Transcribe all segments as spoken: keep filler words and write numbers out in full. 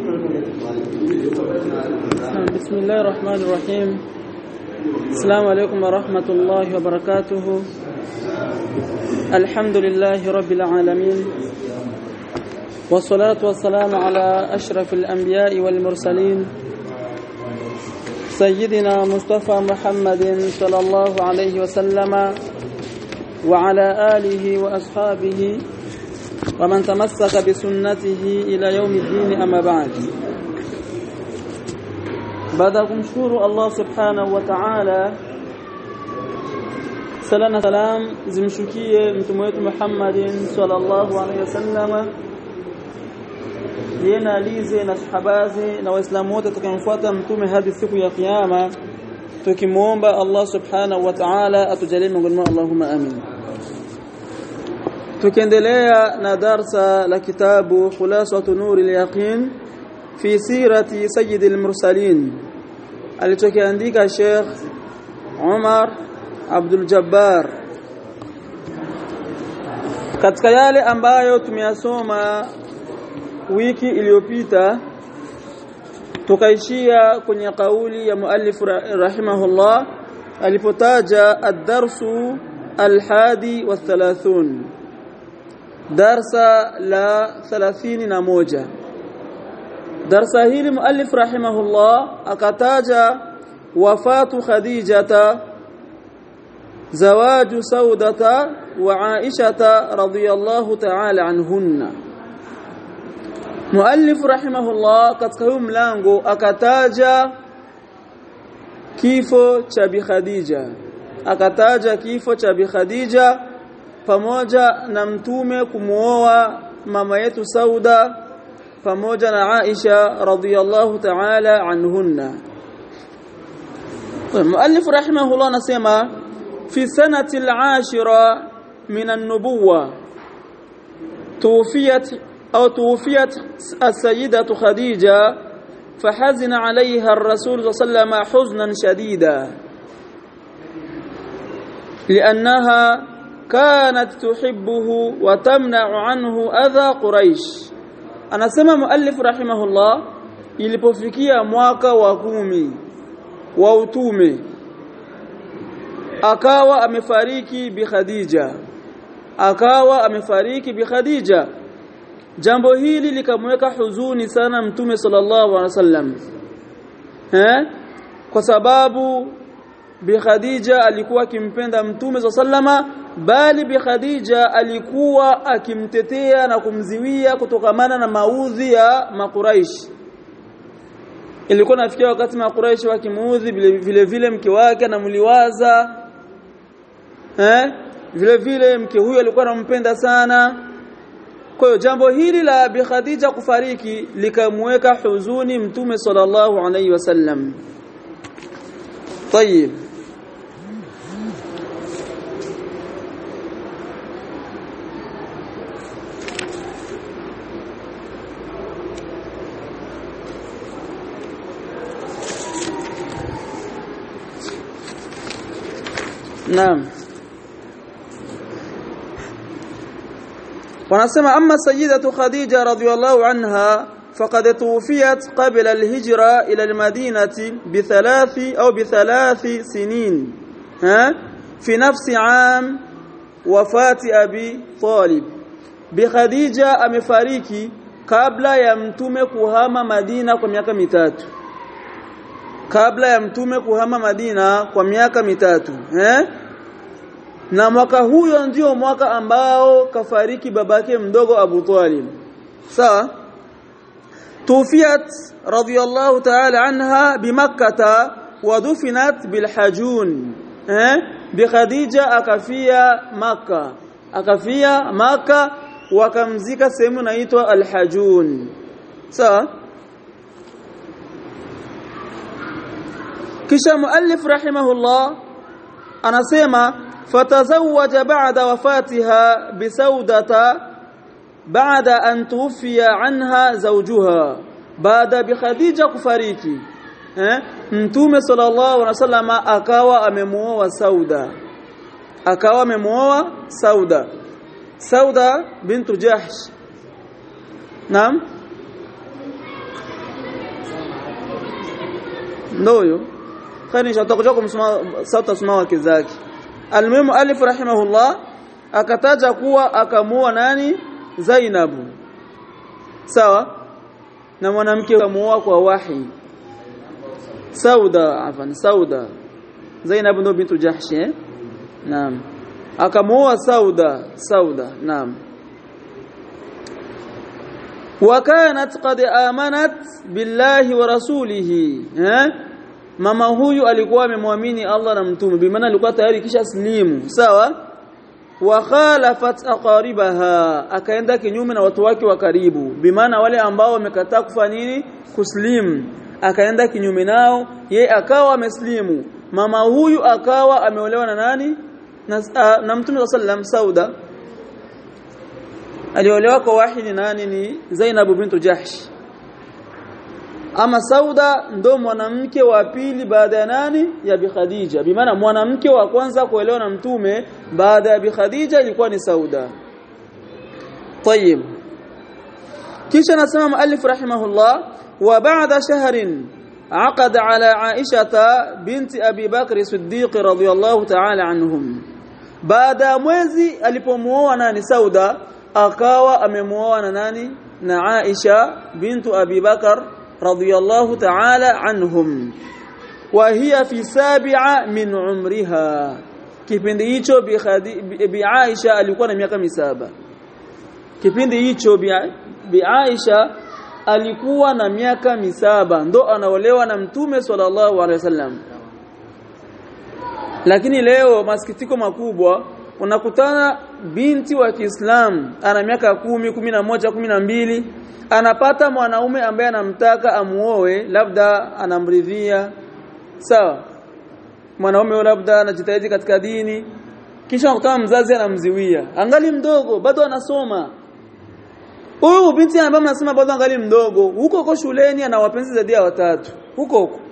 بسم الله الرحمن الرحيم. السلام عليكم ورحمة الله وبركاته. الحمد لله رب العالمين، والصلاة والسلام على أشرف الأنبياء والمرسلين سيدنا مصطفى محمد صلى الله عليه وسلم وعلى آله وأصحابه ومن تمسك بسنته إلى يوم الدين. أما بعد، baada kumshukuru Allah subhanahu wa ta'ala, sala na salam zimshukie mtume wetu Muhammadin sallallahu alaihi wasallam, yena alize na sahabazi na waislamu wote tukamfuata mtume hadi siku ya kiyama, tukimuomba Allah subhanahu wa ta'ala atujalie miongoni mwao, Allahumma amin. Tukiendelea na darsa la kitabu Khulasatu Nuril Yaqin fi sirati sayyidil mursalin alichokiandika Sheikh Umar Abdul Jabbar. Katika yale ambayo tumeyasoma wiki iliyopita, tukaishia kwenye kauli ya muallif rahimahullah alipotaja ad-darsu al-hadi wa thalathun, darsa la thelathini na moja. Darsa hili muallif rahimahullah akataja wafatu Khadijata, zawaju Saudata wa Aishata radhiyallahu ta'ala anhunna. Muallif rahimahullah katika huu mlango akataja kifo cha Bi Khadija, akataja kifo cha Bi Khadija pamoja na mtume kumuoa mama yetu Sauda pamoja na Aisha radhiyallahu ta'ala anhunna. Muallif rahimahullah anasema fi sanati al-ashira min an-nubuwah tuwfiyat au tuwfiyat as-sayyidatu Khadija فحزن عليها الرسول صلى الله عليه وسلم حزنا شديدا لأنها كانت تحبه وتمنع عنه أذى قريش. Anasema muallif rahimahullah, ilipofikia mwaka wa kumi wa utume akawa amefariki Bi Khadija, akawa amefariki Bi Khadija. Jambo hili likamweka huzuni sana mtume sallallahu alaihi wasallam, eh kwa sababu Bi Khadija alikuwa akimpenda mtume sallama, bali Bi Khadija alikuwa akimtetea na kumziwia kutokamana na maudhi ya Makuraish. Ilikuwa nafikia wakati Makuraish wakimuudhi vile vile, vile mke wake anamuliwaza, eh vile vile mke huyo alikuwa anampenda sana. Kwa hiyo jambo hili la Bi Khadija kufariki likamweka huzuni mtume sallallahu alaihi wasallam. طيب, نعم. ونسمع أما السيدة خديجة رضي الله عنها فقد توفيت قبل الهجرة إلى المدينة بثلاث أو بثلاث سنين ها في نفس عام وفاة أبي طالب. بخديجة أمفاريكي قبل يمتوم كهام مدينة كمياك متاتو، kabla ya mtume kuhama Madina kwa miaka mitatu, eh na mwaka huyo ndio mwaka ambao kafariki babake mdogo Abu Talib. Sawa. Tufiyat radhiyallahu ta'ala anha bi Makkah wa dufinat bil Hajun, eh Bi Khadija akafia Makkah, akafia Makkah wakamzika sehemu inaitwa al-Hajun. Sawa. Kisha muallif rahimahullah anasema fatazawwaja ba'da wafatiha bi Saudata ba'da an tufiya anha zawjuha. Baada Bi Khadija kufariki, eh mtume sallallahu alaihi wasallam akawa amemuoa Sauda, akawa amemuoa Sauda, Sauda bintu Jahsh. Naam. ndio khani shatakuja kumsoma sauta soma wake zake. Al-Muhimu alif rahimahullah akataja kuwa akamuoa nani? Zainab. Sawa? Na mwanamke akamuoa kwa wahi. Sauda, afan Sauda. Zainab ndo bintu Jahsh eh? Naam. Akamuoa Sauda, Sauda, naam. وكانت قد آمنت بالله ورسوله eh? Mama huyu alikuwa amemwamini Allah na mtume bi maana alikuwa tayari kisha slimu sawa wa khalafat aqaribaha akaenda kinyume na watu wake wa karibu bi maana wale ambao wamekataa kufanya nini kuslimu akaenda kinyume nao yeye akawa ameslimu mama huyu akawa ameolewa na nani na, na mtume sallam Sauda aliolewa kwa wahidi nani ni Zainab bintu Jahsh. Ama Sauda ndo mwanamke wa pili baada ya nani ya Bi Khadija bi maana mwanamke wa kwanza kuolewa na mtume baada ya Bi Khadija ilikuwa ni Sauda. Tayeb kisha nasema muallif rahimahullah wa ba'da shahrin عقد على عائشة بنت أبي بكر الصديق رضي الله تعالى عنهم baada mwezi alipomuoa nani Sauda akawa amemuoa na nani na Aisha bintu Abi Bakar radhiyallahu ta'ala anhum wa hiya fi sab'a min umriha kipindi hicho bi, bi Aisha alikuwa na miaka misaba kipindi hicho bi, bi Aisha alikuwa na miaka misaba ndo anaolewa na mtume sallallahu alaihi wasallam. Lakini leo masikitiko makubwa unakutana binti wa Kiislamu ana miaka kumi, kumi na moja, kumi na mbili anapata mwanaume ambaye anamtaka amuoe labda anamridhia sawa mwanaume labda anajitahidi katika dini kisha unakutana mzazi anamziwia angali mdogo bado anasoma. Huyu binti ambaye mnasema bado angali mdogo huko huko shuleni ana wapenzi zaidi ya watatu huko huko.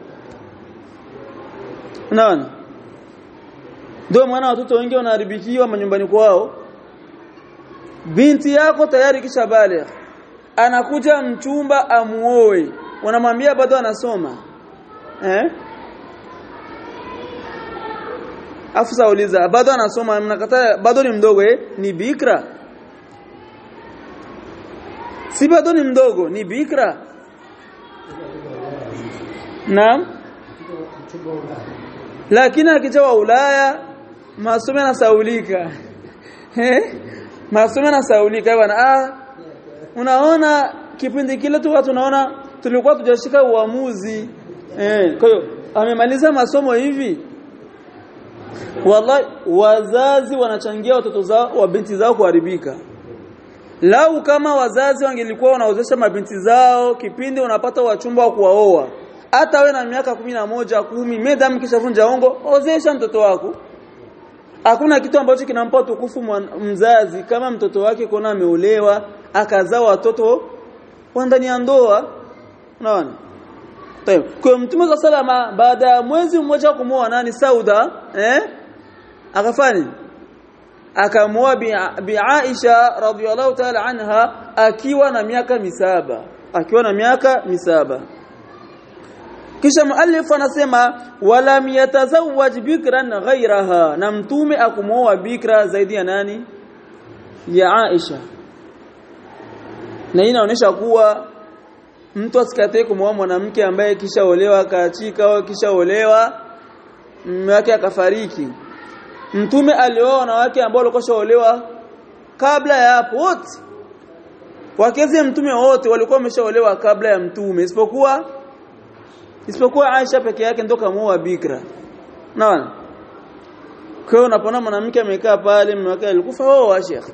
Unaona? Ndio maana watoto wengi wanaharibikiwa manyumbani kwao. Binti yako tayari kisha baligh. Anakuja mchumba amuoe. Wanamwambia bado anasoma. Eh? Afisa uliza bado anasoma mnakataa bado ni mdogo eh ni bikra. Si bado ni mdogo ni bikra. Naam. Lakini akijawa Ulaya masomo yanasaulika. Eh? Masomo yanasaulika bwana. Ah unaona kipindi kile tu watu tunaona tulikuwa tujashika uamuzi. Eh kwa hiyo amemaliza masomo hivi. Wallahi wazazi wanachangia watoto zao wa binti zao kuharibika. Lau kama wazazi wangelikuwa wanaozesha mabinti zao kipindi unapata wachumba wa kuwaoa hata wewe na miaka kumi na moja, kumi medam kishavunja ongo ozesha mtoto wako. Hakuna kitu ambacho kinampa tukufu mzazi kama mtoto wake kona ameolewa akazaa watoto wa ndani ya ndoa. Unaona? Tayeb. Kwa Mtume salama baada ya mwezi mmoja kumuoa nani Sauda eh akafanya akamuoa bi, bi Aisha radhiyallahu ta'ala anha akiwa na miaka misaba akiwa na miaka misaba. Kisha muallif anasema walam yatazawwaj bikran ghayraha na mtume akumuoa bikra zaidi ya nani ya Aisha. Na hii inaonyesha kuwa mtu asikatae kumuoa mwanamke ambaye kishaolewa akaachika au kishaolewa mume wake akafariki. Mtume alioa wanawake ambao walikuwa shaolewa kabla ya hapo wote. Wakeze mtume wote walikuwa wameshaolewa kabla ya mtume isipokuwa isipokuwa Aisha peke yake ndo kamuoa bikra. Naona? Kwa hiyo unapoona mwanamke amekaa pale mume wake alikufa wao wa Sheikh.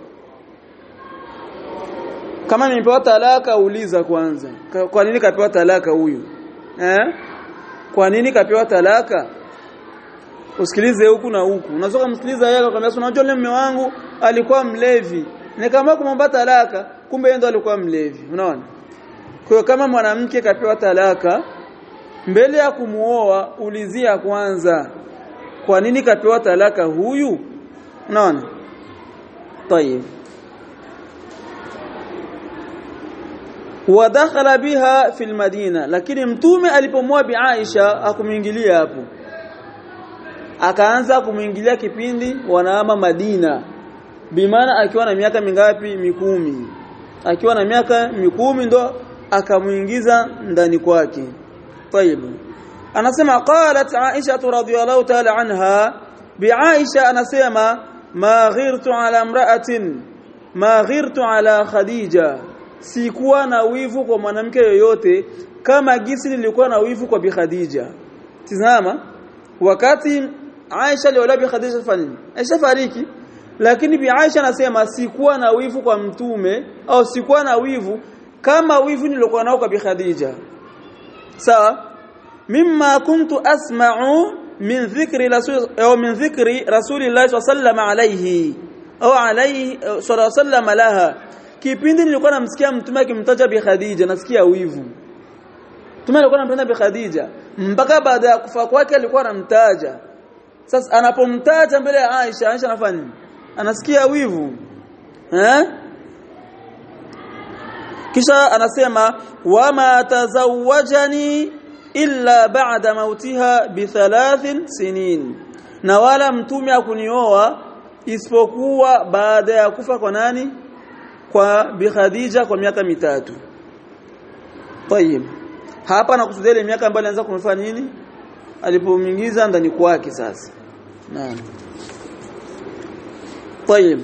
Kama nimepewa talaka uliza kwanza. Kwa nini kapewa talaka huyu? Eh? Kwa nini kapewa talaka? Usikilize huku na huku. Unazoka msikiliza yeye akamwambia unajua yule mume wangu alikuwa mlevi. Nikamwambia kumomba talaka kumbe yeye ndo alikuwa mlevi. Unaona? Kwa hiyo kama mwanamke kapewa talaka mbele ya kumuoa ulizia kwanza kwa nini kapewa talaka huyu? Unaona? Tayeb. wa dakhala biha fil Madina, lakini mtume alipomwoa Bi Aisha akumuingilia hapo, akaanza kumuingilia kipindi wanaama Madina, bimaana akiwa na miaka mingapi? Mikumi. Akiwa na miaka mikumi ndo akamuingiza ndani kwake. Tayeb, anasema qalat Aisha radhiyallahu ta'ala anha, Bi Aisha anasema ma ghirtu ala imra'atin ma ghirtu ala Khadija, sikuwa na wivu kwa mwanamke yoyote kama gisi nilikuwa na wivu kwa Bi Khadija. Tazama, wakati Aisha aliolewa Bi Khadija fani Aisha fariki, lakini Bi Aisha anasema sikuwa na wivu kwa mtume, au sikuwa na wivu kama wivu nilikuwa nao kwa Bi Khadija. Sawa, mimma kuntu asma'u min dhikri rasul au min dhikri rasulillahi sallallahu alayhi au alayhi sallallahu laha, kipindi nilikuwa namsikia mtume akimtaja Bi Khadija nasikia wivu. Mtume alikuwa anampenda Bi Khadija mpaka baada ya kufa kwake alikuwa anamtaja. Sasa anapomtaja mbele ya Aisha, Aisha anafanya nini? Anasikia wivu. Eh? Kisha anasema wama tazawwajani illa ba'da mautiha bi thalathin sinin, na wala mtume akunioa isipokuwa baada ya kufa kwa nani? Kwa Bi Khadija kwa miaka mitatu. Tayeb, hapa nakusudia ile miaka ambayo alianza kumfanya nini? Alipomingiza ndani kwake. Sasa naam. Tayeb,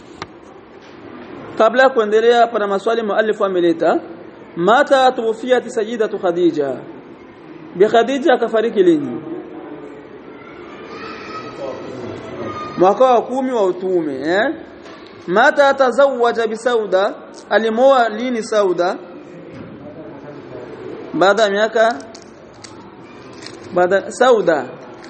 kabla ya kuendelea pana maswali muallifu ameleta. Mata tuwfiyat sayyidatu Khadija, Bi Khadija akafariki lini? Mwaka wa kumi wa utume. eh Mata tazawaja bi Sauda, alimoa lini Sauda? Baada ya miaka baada Sauda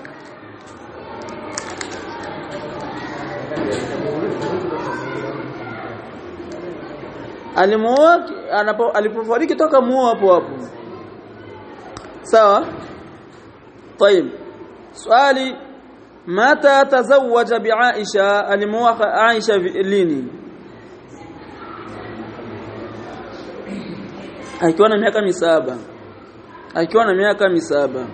alimoa anapo alipofariki toka muoa hapo hapo. Sawa. Tayeb, swali, mata tazawaja bi Aisha, alimoa Aisha lini? Akiwa na miaka misaba. Akiwa na miaka misaba.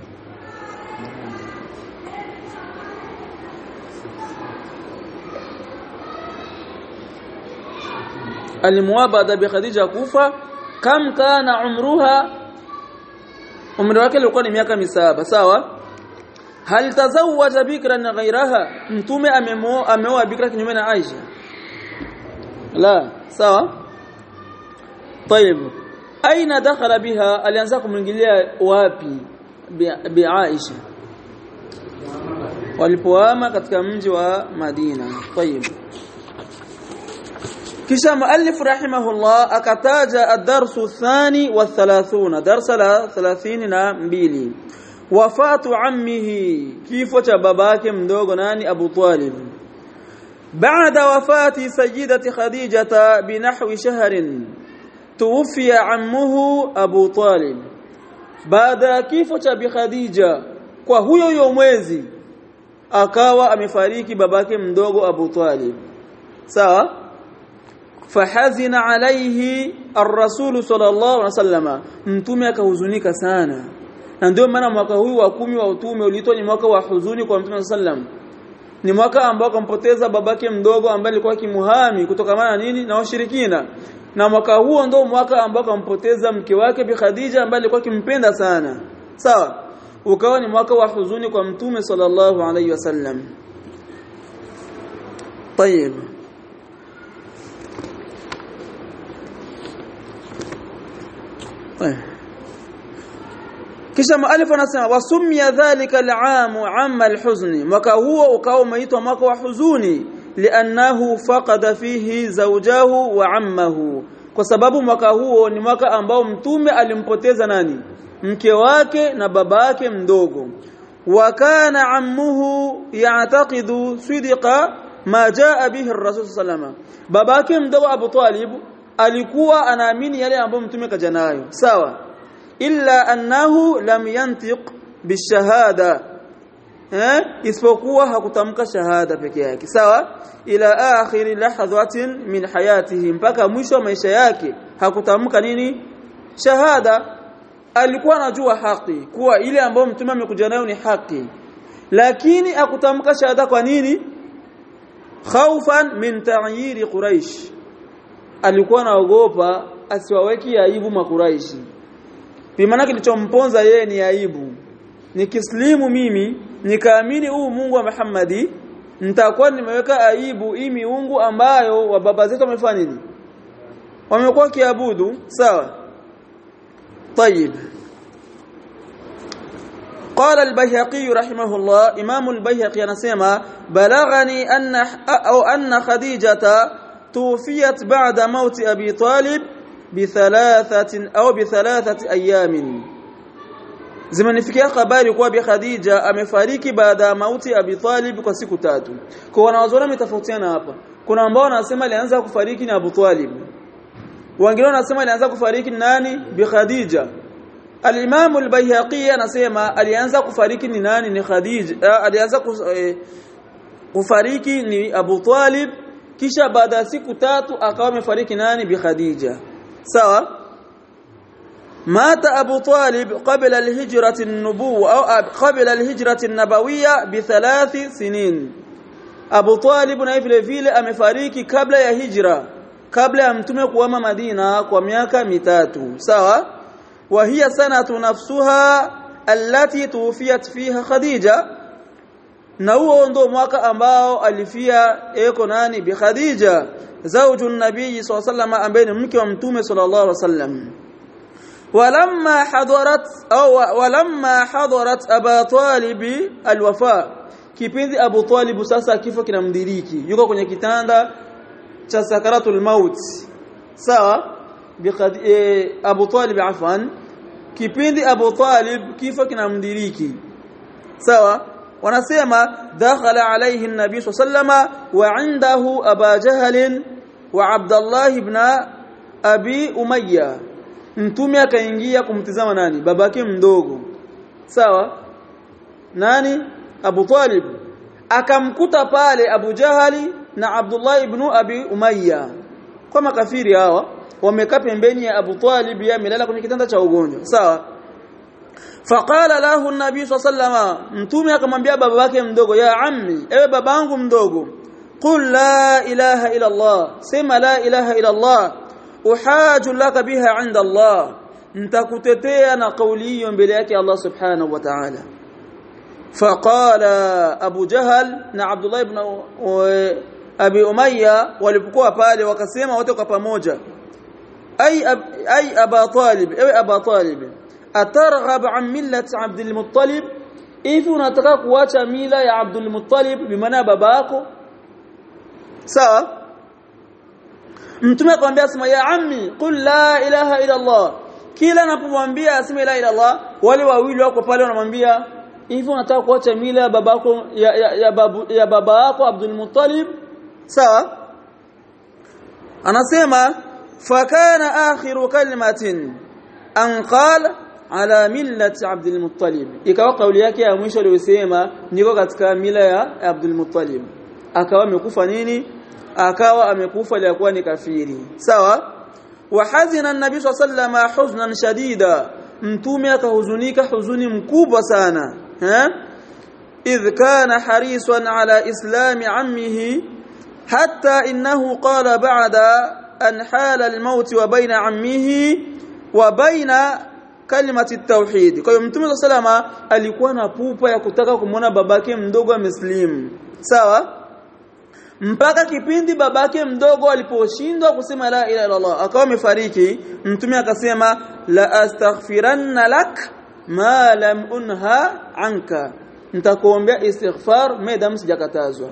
Alimoa baada Bi Khadija kufa. Kam kana umruha, umri wake ulikuwa ni miaka misaba. Sawa. Hal tazawaja bikran ghayraha, mtume amemoa ameoa bikra kinyume na Aisha? La. Sawa. Tayeb, aina dakhala biha, alianza kumwingilia wapi Bi, Bi Aisha? Walipoama katika mji wa Madina. Tayeb, kisha muallif rahimahullah akataja ad-darsu thani wa thalathuna, darsa la thelathini na mbili, wafatu ammihi, kifo cha babake mdogo nani? Abu Talib. Baada wafati sayyidati Khadijata binahwi shahrin tuwfiya ammuhu Abu Talib, baada kifo cha Bi Khadija kwa huyo huyo mwezi akawa amefariki babake mdogo Abu Talib. Sawa. Fahazina alayhi ar-rasul sallallahu alaihi wasallam, mtume akahuzunika sana, na ndio maana mwaka huu wa kumi wa utume uliitwa ni mwaka wa huzuni kwa mtume sallam. Ni mwaka ambao akampoteza babake mdogo ambaye alikuwa kimuhami kutokana nini? Na washirikina. Na mwaka huo ndio mwaka ambao akampoteza mke wake Bi Khadija ambaye alikuwa kimpenda sana. Sawa. Ukawa ni mwaka wa huzuni kwa mtume sallallahu alayhi wasallam. Tayeb, kisha muallif anasema wasumia dhalika al-aam 'am al-huzn, mwaka huo ukawa umeitwa mwaka wa huzuni li'annahu faqada fihi zawjahu wa 'ammahu, kwa sababu mwaka huo ni mwaka ambao mtume alimpoteza nani? Mke wake na babake mdogo. Wa kana 'ammuhu ya'taqidu sidqa ma jaa bihi ar-rasul sallama, babake mdogo Abu Talib alikuwa anaamini yale ambayo mtume kaja nayo. Sawa. Illa annahu lam yantiq bishahada, eh isipokuwa hakutamka shahada peke yake. Sawa. Ila akhir lahadhatin min hayatihi, mpaka mwisho wa maisha yake hakutamka nini shahada alikuwa anajua haki kuwa ile ambayo mtume amekuja nayo ni haki lakini hakutamka shahada kwa nini khaufan min ta'yir quraish alikuwa anaogopa asiwaweki aibu makuraishi bimaana kilichomponza yeye ni aibu nikislimu mimi nikaamini huu Mungu wa Muhammadi nitakuwa nimeweka aibu hii miungu ambayo wa baba zetu wamefanya nini wamekuwa kiabudu sawa طيب قال البيهقي رحمه الله امام البيهقي anasema balagani anna au anna khadijata توفيت بعد موت ابي طالب بثلاثه او بثلاثه ايام zimenifikia habari kuwa bi Khadija amefariki baada ya mauti Abi Talib kwa siku tatu. Kwa wanawazuoni mtofautiana hapa. Kuna ambao wanasema alianza kufariki ni Abu Talib. Wengine wanasema alianza kufariki ni nani? Bi Khadija. Al-Imam al-Bayhaqi anasema alianza kufariki ni nani? Ni Khadija. Alianza kufariki ni Abu Talib kisha baada ya siku tatu akawa amefariki nani? Bi Khadija. Sawa? مات أبو طالب قبل الهجرة النبوة أو قبل الهجرة النبوية بثلاث سنين أبو طالب نايفل فيل أمفاريكي قبل يا هجرة قبل أمتمك وما مدينة ومياك متاتو سوا وهي سنة نفسها التي توفيت فيها خديجة نوو ndo mwaka ambao alifia eko nani bi Khadija zawju an-nabii sallallahu alayhi wasallam ambaye ni mke wa mtume sallallahu alayhi wasallam ولما حضرت او ولما حضرت ابا طالب الوفاء kipindi Abu Talib sasa kifo kinamdiriki yuko kwenye kitanda cha sakaratul maut sawa bi e, Abu Talib afan kipindi Abu Talib kifo kinamdiriki sawa wanasema dakhala alayhi an-nabi sallallahu wa indahu Aba Jahl wa Abdullah ibn Abi Umayya mtume akaingia kumtizama nani babake mdogo sawa nani Abu Talib akamkuta pale Abu Jahali na Abdullah ibn Abi Umayya kwa makafiri hawa wamekaa pembeni ya Abu Talib yamelala kwenye kitanda cha ugonjwa sawa faqala lahu an-nabi sallallahu mtume akamwambia babake mdogo ya ammi ewe babangu mdogo qul la ilaha illa Allah sema la ilaha illa Allah uhaju laka biha inda Allah nitakutetea na kauli hiyo mbele yake Allah subhanahu wa ta'ala faqala Abu Jahal na Abdullah ibn Abi Umayya walipokuwa pale wakasema wote kwa pamoja ay ay Aba Talib ewe Aba Talib atarghab an millati Abdul Muttalib ifu unataka kuacha mila ya Abdul Muttalib bimaana babako sawa mtume akamwambia asema ya ammi qul la ilaha illa Allah kila anapomwambia asema la ilaha illa Allah wale wawili wako pale wanamwambia hivi unataka kuacha mila ya babako ya, ya, ya, babu, ya baba yako Abdul Muttalib sawa anasema fakana akhiru kalimatin an qala ala millati Abdul Muttalib ikawa kauli yake ya mwisho aliyosema niko katika mila ya Abdul Muttalib akawa amekufa nini akawa amekufa aliyakuwa ni kafiri sawa wa hazina an-nabi sallallahu huznan shadida mtume akahuzunika huzuni mkubwa sana eh idh kana harisan ala islami ammihi hatta innahu qala ba'da an hala al-maut wa baina ammihi wa baina kalimati at-tauhid kwa hiyo mtume sallallahu alikuwa na pupa ya kutaka kumuona babake mdogo ameslimu sawa mpaka kipindi babake mdogo aliposhindwa kusema la ilaha illa Allah akawa amefariki mtume akasema la astaghfiranna lak ma lam unha anka nitakuombea istighfar madam sijakatazwa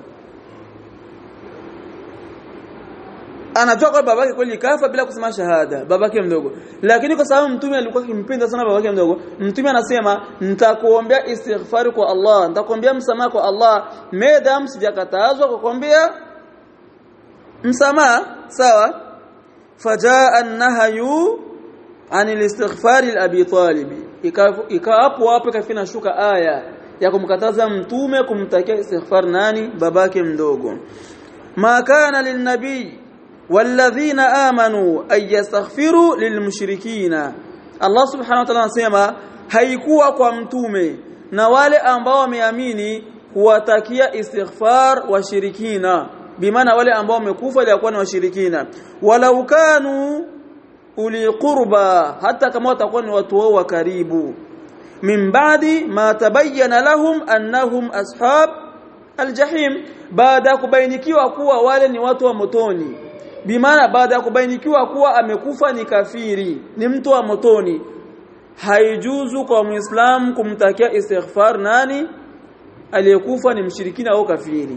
anajua kwa babake kweli kafa bila kusema shahada babake mdogo lakini kwa sababu mtume alikuwa akimpenda sana babake mdogo mtume anasema nitakuombea istighfar kwa Allah nitakuombea msamaha kwa Allah madam sijakatazwa kukuombea msamaha sawa fajaa an-nahyu anil istighfar li Abi Talib ikawapo hapo kafina shuka aya ya kumkataza mtume kumtakia istighfar nani babake mdogo ma kana lin-nabii walladhina amanu ay yastaghfiru lilmushrikina. Allah subhanahu wa ta'ala anasema haikuwa kwa mtume na wale ambao wameamini kuwatakia istighfar washirikina, bimaana wale ambao wamekufa ilikuwa ni washirikina, walau kanu uli qurba, hata kama watakuwa ni watu wao wa karibu, min ba'di ma tabayyana lahum annahum ashab aljahim, baada kubainikiwa kuwa wale ni watu wa motoni, bimaana baada kubainikiwa kuwa amekufa ni kafiri, ni mtu wa motoni, haijuzu kwa muislamu kumtakia istighfar nani aliyekufa ni mshirikina au kafiri.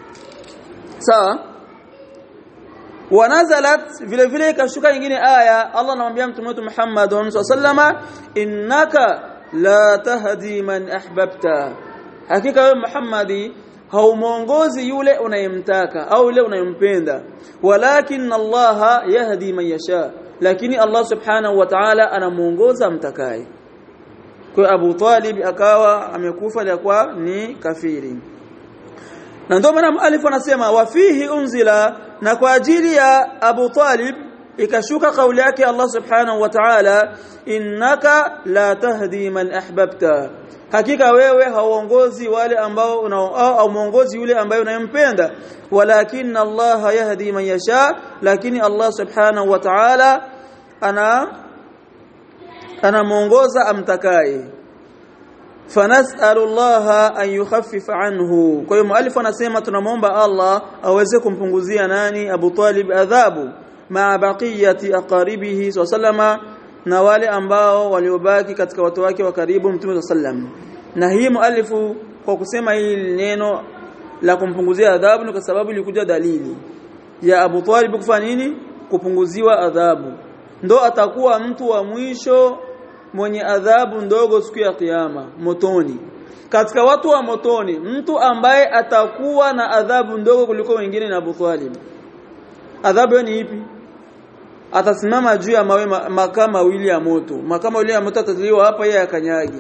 Sawa? Wanazalat vile vile kashuka nyingine aya, Allah anamwambia mtume wetu Muhammad sallallahu alaihi innaka la tahdi man ahbabta, hakika wewe Muhammadi haumuongozi yule unayemtaka au yule unayempenda, walakin Allah yahdi man yasha, lakini Allah subhanahu wa ta'ala anamuongoza mtakaye. Kwa Abu Talib akawa amekufa alikuwa ni kafiri. Na ndio maana muallif anasema wa fihi unzila, na kwa ajili ya Abu Talib ikashuka kauli yake Allah subhanahu wa ta'ala, innaka la tahdi man ahbabta, hakika wewe hauongozi wale ambao au muongozi yule ambaye unayempenda, walakin Allah yahdi man yasha, lakini Allah subhanahu wa ta'ala ana anamuongoza amtakaye. Fanas'alu Allah an yukhaffifa anhu. Kwa hiyo muallif anasema tunamuomba Allah aweze kumpunguzia nani Abu Talib adhabu, ma baqiyati aqaribihi sallama, na wale ambao waliobaki katika watu wake wa karibu Mtume sallam. Na hii muallifu kwa kusema hili neno la kumpunguzia adhabu ni kwa sababu ilikuja dalili ya Abu Talib kufanya nini, kupunguziwa adhabu, ndo atakuwa mtu wa mwisho mwenye adhabu ndogo siku ya kiyama motoni. Katika watu wa motoni mtu ambaye atakuwa na adhabu ndogo kuliko wengine na Abu Talib. Adhabu ni ipi? Atasimama juu ya mawe makaa mawili ya moto, makaa mawili ya moto ataziliwa hapa yeye akanyagi.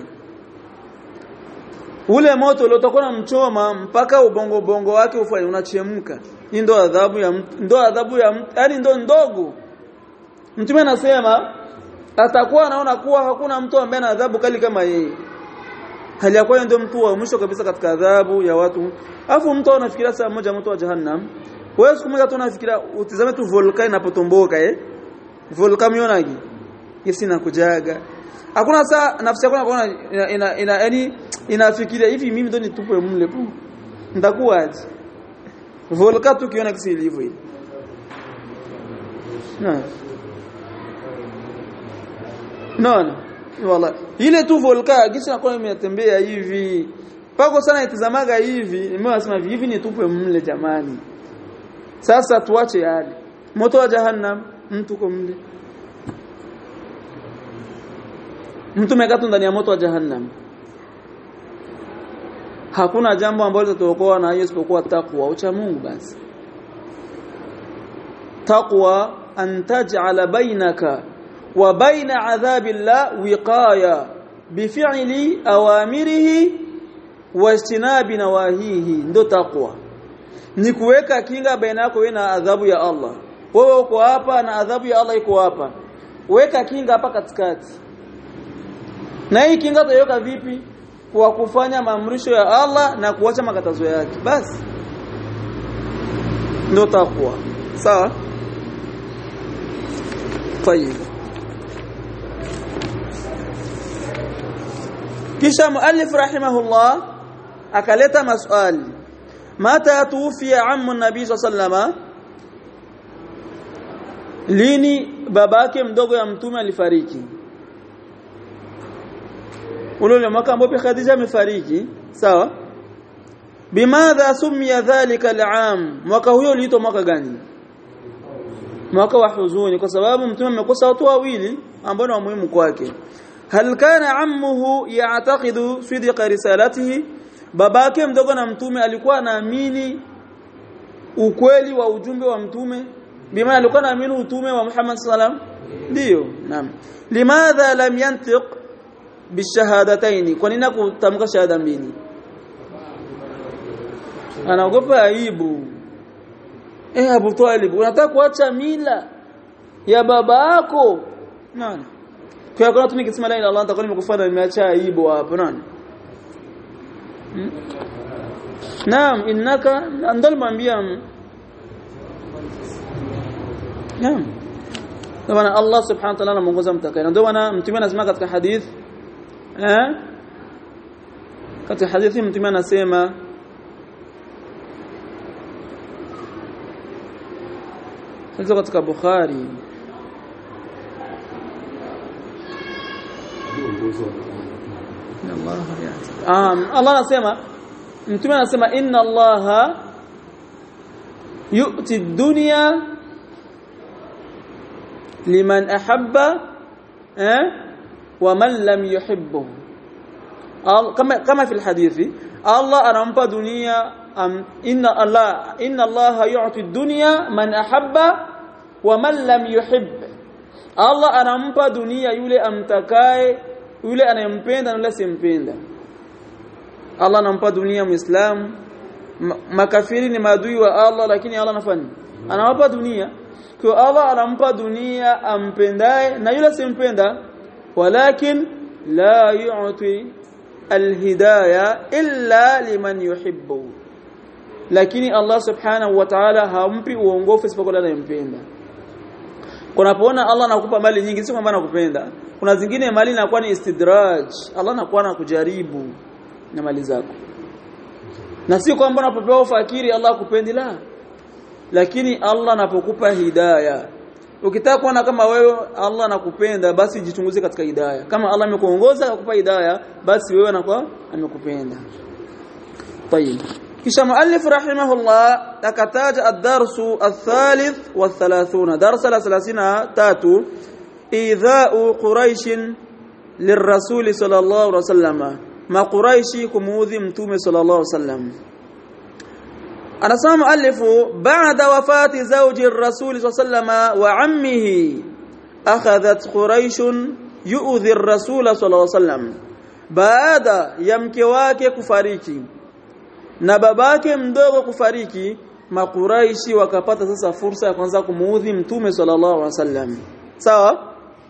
Ule moto ule utakuwa mchoma mpaka ubongo bongo wake ufanye unachemka. Hii ndo adhabu ya ndo adhabu ya yani ndo ndogo. Mtume anasema atakuwa anaona kuwa hakuna mtu ambaye ana adhabu kali kama yeye. Hali yako ndio mtu wa mwisho kabisa katika adhabu ya watu. Alafu mtu anafikiria saa moja mtu wa jahannam. Wewe siku moja tu unafikiria utizame tu volcano inapotomboka eh. Volcano mionagi. Yesi na kujaga. Hakuna saa nafsi yako inaona ina ina yani inafikiria hivi mimi ndo nitupwe mle pu. Ndakuaje? Volcano tukiona kisi ilivyo hivi. Na No no. Wallahi. Ile tu volka gisi na kwa imetembea hivi. Pako sana itazamaga hivi, nimewasema hivi ni tupe mle jamani. Sasa tuache yale. Moto wa jahannam mtu ko mle. Mtu mekatu ndani ya moto wa jahannam. Hakuna jambo ambalo litatokoa na hiyo isipokuwa takwa, ucha Mungu basi. Taqwa an taj'ala bainaka wa baina adhabillah wiqaya bifi'li awamirihi wa ijtinabi nawahihi, ndo taqwa. Ni kuweka kinga baina yako wewe na adhabu ya Allah. Wewe uko hapa na adhabu ya Allah iko hapa. Weka kinga hapa katikati. Na hii kinga utaiweka vipi? Kwa kufanya maamrisho ya Allah na kuacha makatazo yake. Basi ndo taqwa. Sawa? Tayeb. Kisha muallif rahimahullah akaleta maswali. Mata tufiya ammu nabii sallallahu, lini babake mdogo ya mtume alifariki? Ule mwaka ambapo Khadija amefariki, sawa? Bimadha summiya dhalika al'am, mwaka huyo uliitwa mwaka gani? Mwaka wa huzuni, kwa sababu mtume amekosa watu wawili ambao ni muhimu kwake. Hal kana ammuhu ya'taqidu sidqa risalatihi, babake mdogo na mtume alikuwa anaamini ukweli wa ujumbe wa mtume? Bima alikuwa anaamini utume wa Muhammad sallam? Ndio, naam. Limadha lam yantiq bishahadataini, kwa nini kutamka shahada mbili? Anaogopa aibu. eh Abu Talib unataka kuacha mila ya baba yako nani kwa hiyo tu nikisema la ilaha illallah nitakuwa nimekufanya nimeacha aibu hapo nani hmm? Naam innaka andal mwambia naam ndio Allah subhanahu wa ta'ala anamuongoza mtakaye ndio maana mtume anasema katika hadith eh katika hadithi mtume anasema sasa katika Bukhari Allah Allah anasema mtume anasema inna Allah yu'ti ad-dunya liman ahabba eh wa man lam yuhibbu kama kama fi hadithi Allah anampa dunia um, inna Allah inna Allah yu'ti ad-dunya man ahabba wa man lam yuhibb Allah anampa dunia yule amtakaye yule anayempenda na yule simpenda Allah anampa dunia muislamu makafiri ni maadui wa Allah lakini Allah anafanya anawapa dunia kwa Allah anampa dunia ampendaye na yule simpenda walakin la yu'ti alhidayah illa liman yuhibbu lakini Allah subhanahu wa ta'ala hampi uongofu isipokuwa anayempenda kunapoona Allah anakupa mali nyingi sio kwamba anakupenda kuna zingine mali inakuwa ni istidraj Allah anakuwa anakujaribu na mali zako na sio kwamba unapopewa fakiri Allah akupendi la lakini Allah anapokupa hidayah ukitaka kuona kama wewe Allah anakupenda basi jichunguze katika hidayah kama Allah amekuongoza akupa hidayah basi wewe anakuwa amekupenda طيب kisha muallif rahimahullah akataja ad-darsu ath-thalith wa thalathuna darsa la thelathini na tatu idha'u quraish lirrasul sallallahu alaihi wasallam ma quraishi kumuudhi mtume sallallahu alaihi wasallam anasema muallifu ba'da wafati zawji ar-rasul sallallahu alaihi wasallam wa ammihi akhadhat quraish yu'dhi ar-rasul sallallahu alaihi wasallam baada ya mke wake kufariki na babake mdogo kufariki makuraishi wakapata sasa fursa ya kwanza kumuudhi mtume sallallahu alaihi wasallam sawa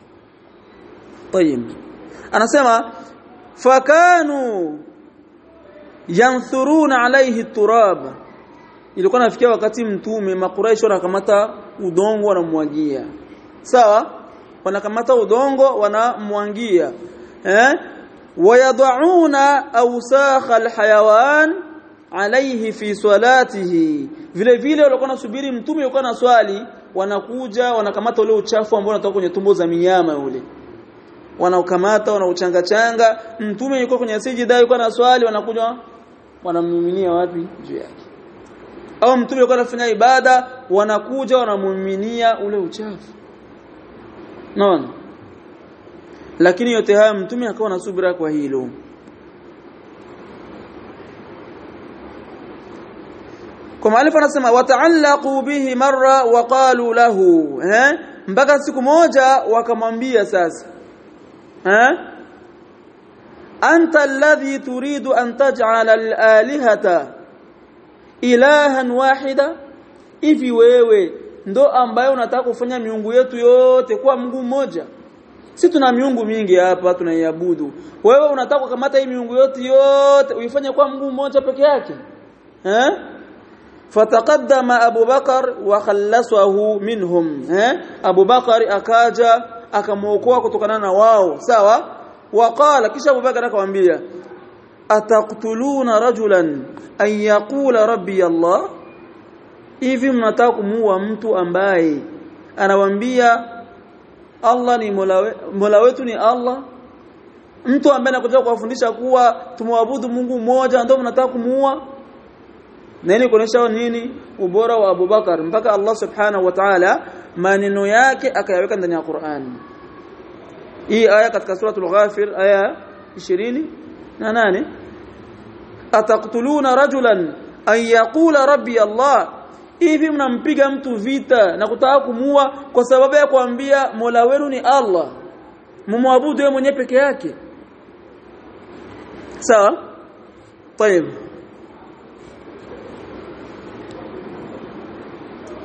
طيب anasema fakanu yanthuruna alayhi turab ilikuwa nafikia wakati mtume makuraishi wanakamata udongo wanamwagia sawa wanakamata udongo wanamwangia eh wayad'una awsakh alhayawan alayhi fi salatihi vile vile walikuwa nasubiri mtume yuko na swali wanakuja wanakamata ule uchafu ambao unatoka kwenye tumbo za minyama yule wanaukamata wanauchangachanga mtume yuko kwenye sijida yuko na swali wanakuja wanamiminia wapi juu yake au mtume yuko anafanya ibada wanakuja wanamiminia ule uchafu naona lakini yote haya mtume akawa na subira kwa hilo kama alifa anasema wata'allaqu bihi marra wa qalu lahu eh mpaka siku moja wakamwambia sasa eh anta alladhi turidu an taj'ala al-alihata ilahan wahida hivi wewe ndo ambaye unataka kufanya miungu yetu yote kuwa Mungu mmoja si tuna miungu mingi hapa tunaiabudu wewe unataka kukamata hii miungu yote yote uifanye kuwa Mungu mmoja peke yake eh fataqaddama Abu Bakar wa khallasahu minhum eh Abu Bakar akaja akamuokoa kutokana na wao sawa waqala kisha Abu Bakar akamwambia ataqtuluna rajulan an yaqula rabbi Allah hivi mnataka kumuua mtu ambaye anawaambia Allah ni Mola wetu ni Allah mtu ambaye anakuja kuwafundisha kuwa tumwabudu Mungu mmoja ndio mnataka kumuua nani kuonesha nini ubora wa Abu Bakar mpaka Allah subhanahu wa ta'ala maneno yake akayaweka ndani ya Qur'an hii aya katika suratul Ghafir aya ishirini na nane ataqtuluna rajulan an yaqula rabbi Allah hivi mnampiga mtu vita na kutaka kumuua kwa sababu ya kuambia Mola wenu ni Allah mumwabudu yeye mwenyewe peke yake sawa طيب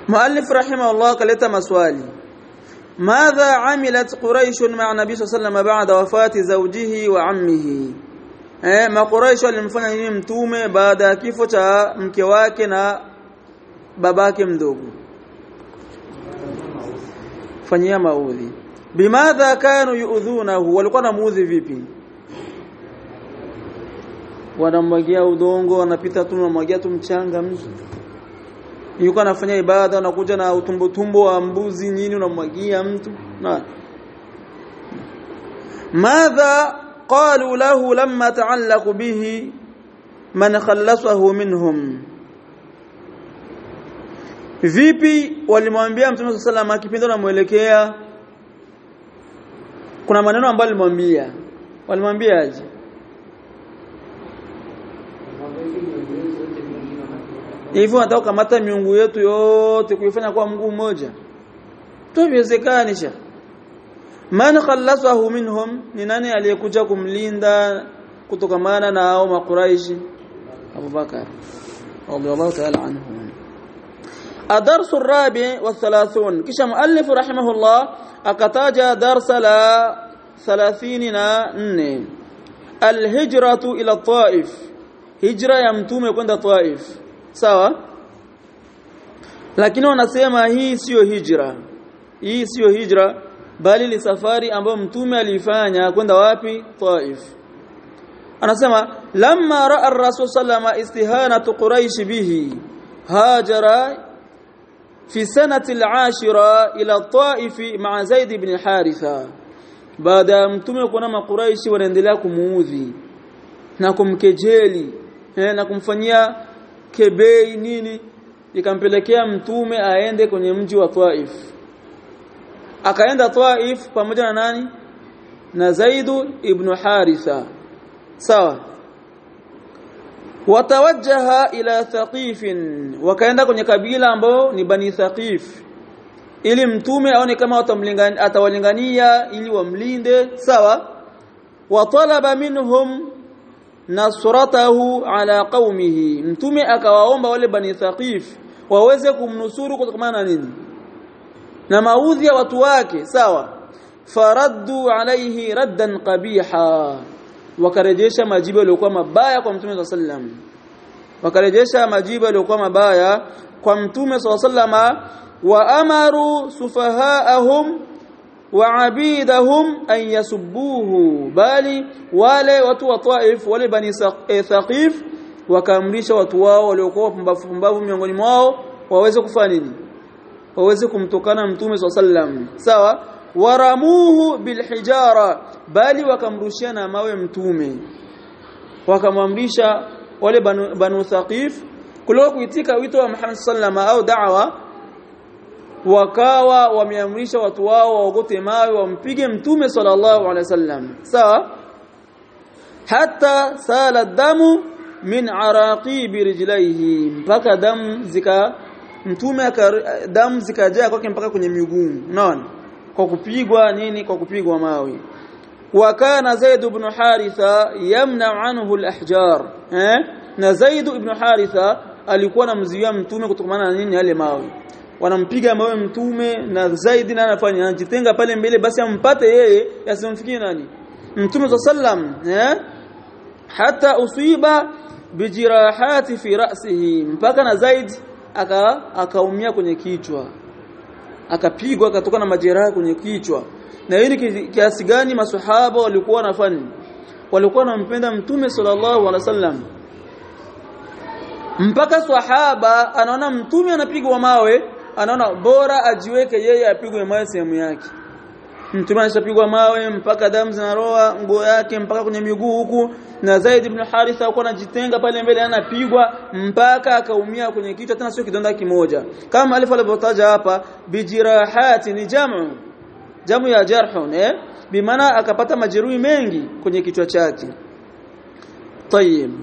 muallif rahimahullah kaleta maswali ماذا عملت قريش مع النبي صلى الله عليه وسلم بعد وفاة زوجه وعمه eh ma Quraysh walimfanya nini mtume baada ya kifo cha mke wake na babake mdogo fanyia maudhi bimadha kanu yuudhunahu walikuwa namuudhi vipi wanamwagia udongo wanapita tu wanamwagia tu mchanga mzi yuko anafanya ibada anakuja na utumbo tumbo wa mbuzi nini unamwagia mtu na madha qalu lahu lamma ta'allaqu bihi man khallasahu minhum vipi walimwambia mtume sallallahu alayhi kipindi anamuelekea kuna maneno ambayo walimwambia walimwambia aje hivyo nataka kamata miungu yetu yote kuifanya kwa Mungu mmoja tuwezekanisha man khallasahu minhum ni nani aliyekuja kumlinda kutokamana na hao makuraishi Abu Bakar radiyallahu ta'ala anhu الدرس الرابع والثلاثون كش مؤلف رحمه الله أكتاج درس لا ثلاثين نن الهجرة إلى الطائف هجرة يمتوم يكون الطائف sawa lakini wanasema hii sio hijra hii sio hijra bali ni safari ambayo mtume alifanya kwenda wapi Taif anasema lamma ra'a ar-rasul sallama istihanatu quraish bihi hajara fi sanati al-ashira ila Taif ma'a Zaid ibn Haritha baada mtume kuna makuraishi wanaendelea kumuudhi na kumkejeli na kumfanyia kebei nini ikampelekea mtume aende kwenye mji wa Taif akaenda Taif pamoja na nani na Zaid ibn Haritha sawa watawajjaha ila Thaqif wakaenda kwenye kabila ambao ni Bani Thaqif ili mtume aone kama watamlingania atawalingania ili wamlinde sawa wa talaba minhum nasratahu ala qaumihi mtume akawaomba wale Bani Thaqif waweze kumnusuru kutokana na nini na maudhi ya watu wake sawa faraddu alayhi raddan qabiha wakarejesha majibu yaliokuwa mabaya kwa mtume sallam wakarejesha majibu yaliokuwa mabaya kwa mtume sallam wa amaru sufahaahum وعبيدهم أن يسبوه bali wale watu wa Taif wale Bani Thaqif wakaamrisha watu wao waliokuwa pumbavu miongoni mwao waweze kufanya nini waweze kumtokana mtume sallam sawa waramuhu bilhijara bali wakamrushia na mawe mtume wakamwamrisha wale Banu, Banu Thaqif kuliko kuitika wito wa Muhammad sallam au da'wa wakawa wameamrisha watu wao waogote mawe wampige mtume sallallahu alaihi wasallam sawa hata sala damu min araqib rijlaihi mpaka damu zika mtume damu zikajaa kwake mpaka kwenye miguu unaona kwa kupigwa nini kwa kupigwa mawe wa kana Zaid ibn Haritha yamna anhu al-ahjar eh na Zaid ibn Haritha alikuwa anamzuia mtume kutokana na nini yale mawe wanampiga mawe mtume na Zaid na anafanya anajitenga pale mbele basi ampate yeye yasimfikie nani mtume sallam eh hata usiba bijirahati fi ra'sihi mpaka na Zaid aka akaumia kwenye kichwa akapigwa akatoka na majeraha kwenye kichwa na hili kiasi gani maswahaba walikuwa wanafanya walikuwa wanampenda mtume sallallahu alaihi wasallam mpaka swahaba anaona mtume anapigwa mawe anaona bora ajiweke yeye apigwe mawe sehemu yake mtume anashapigwa mawe mpaka damu zinaroa nguo yake mpaka kwenye miguu huku na Zaid ibn Haritha alikuwa anajitenga pale mbele anapigwa mpaka akaumia kwenye kichwa tena sio kidonda kimoja kama alifu alipotaja hapa bijirahati ni jamu jamu ya jarhun eh bimaana akapata majeruhi mengi kwenye kichwa chake طيب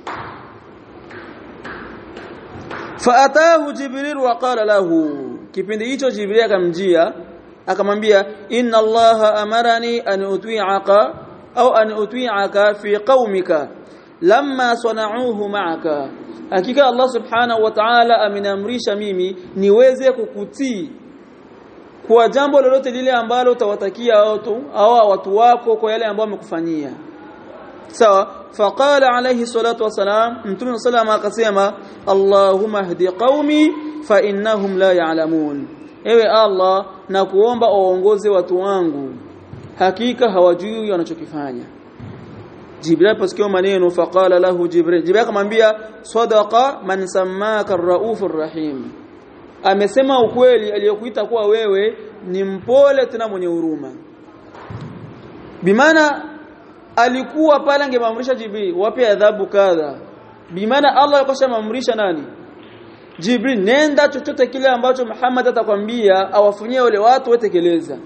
فاتاه جبريل وقال له kipindi hicho Jibril akamjia akamwambia inna allaha amarani an uti'aka au an uti'aka fi qaumika lamma sana'uhu ma'aka hakika Allah subhanahu wa ta'ala ameniamrisha mimi niweze kukutii kwa jambo lolote lile ambalo utawatakia watu au watu wako kwa yale ambayo wamekufanyia. Sawa? Faqala alayhi salatu wasalam, mtume sallallahu akasema, Allahumma hdi qaumi fa innahum la ya'lamun. Ewe Allah, na kuomba uongoze watu wangu, hakika hawajui wanachokifanya. Jibril pasikia maneno, faqala lahu Jibril, Jibril akamwambia, sadaqa man sammaka ar-raufur rahim. Amesema ukweli aliyokuita kuwa wewe ni mpole tena mwenye huruma. Bimaana alikuwa pale angemamrisha Jibril wapi adhabu kadha. Bimaana Allah akashamamrisha nani? Jibril, nenda chochote kile ambacho Muhammad atakwambia awafanyie wale watu watekeleza.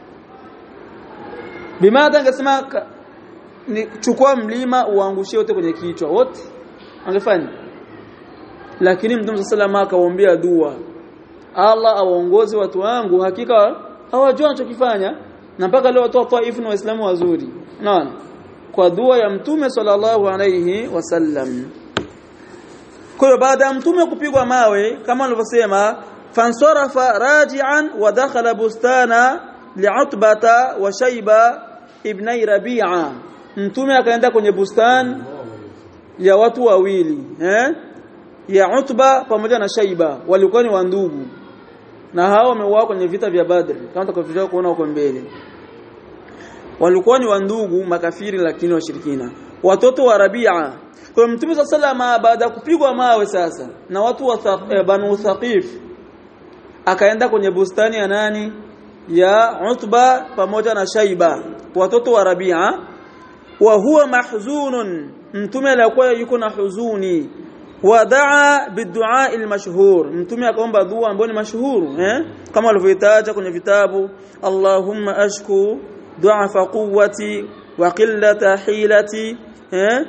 Bimaana angesema ni chukua mlima uangushie wote kwenye kichwa wote angefanya. Lakini Mtume sallallahu akaombea dua, Allah awaongoze watu wangu, hakika hawajua wanachokifanya, na mpaka leo watu wa Taif na Waislamu wazuri. Naona kwa dua ya Mtume sallallahu alayhi wasallam. Kwa hiyo baada ya Mtume kupigwa mawe kama alivyosema, fansarafa raji'an wa dakhala bustana li'utbata wa shayba ibn Rabi'a. Mtume akaenda kwenye bustani ya watu wawili, eh ya Utba pamoja na Shaiba, walikuwa ni wandugu na hao wameuawa kwenye vita vya Badr kama tutakavyokuja kuona huko mbele. Walikuwa ni wandugu makafiri lakini washirikina, watoto wa Rabi'a. Kwa Mtume sallallahu baada kupigwa mawe sasa na watu wa eh, Banu Thaqif, akaenda kwenye bustani ya nani? Ya Utba pamoja na Shaiba, watoto wa Rabi'a. Wa huwa mahzunun, Mtume alikuwa yuko na huzuni. Wadaa bidua almashhur, Mtume akaomba dua ambayo ni mashuhuru, eh kama alivyotaja kwenye vitabu, Allahumma ashku du'afa quwwati wa qillata hilati, eh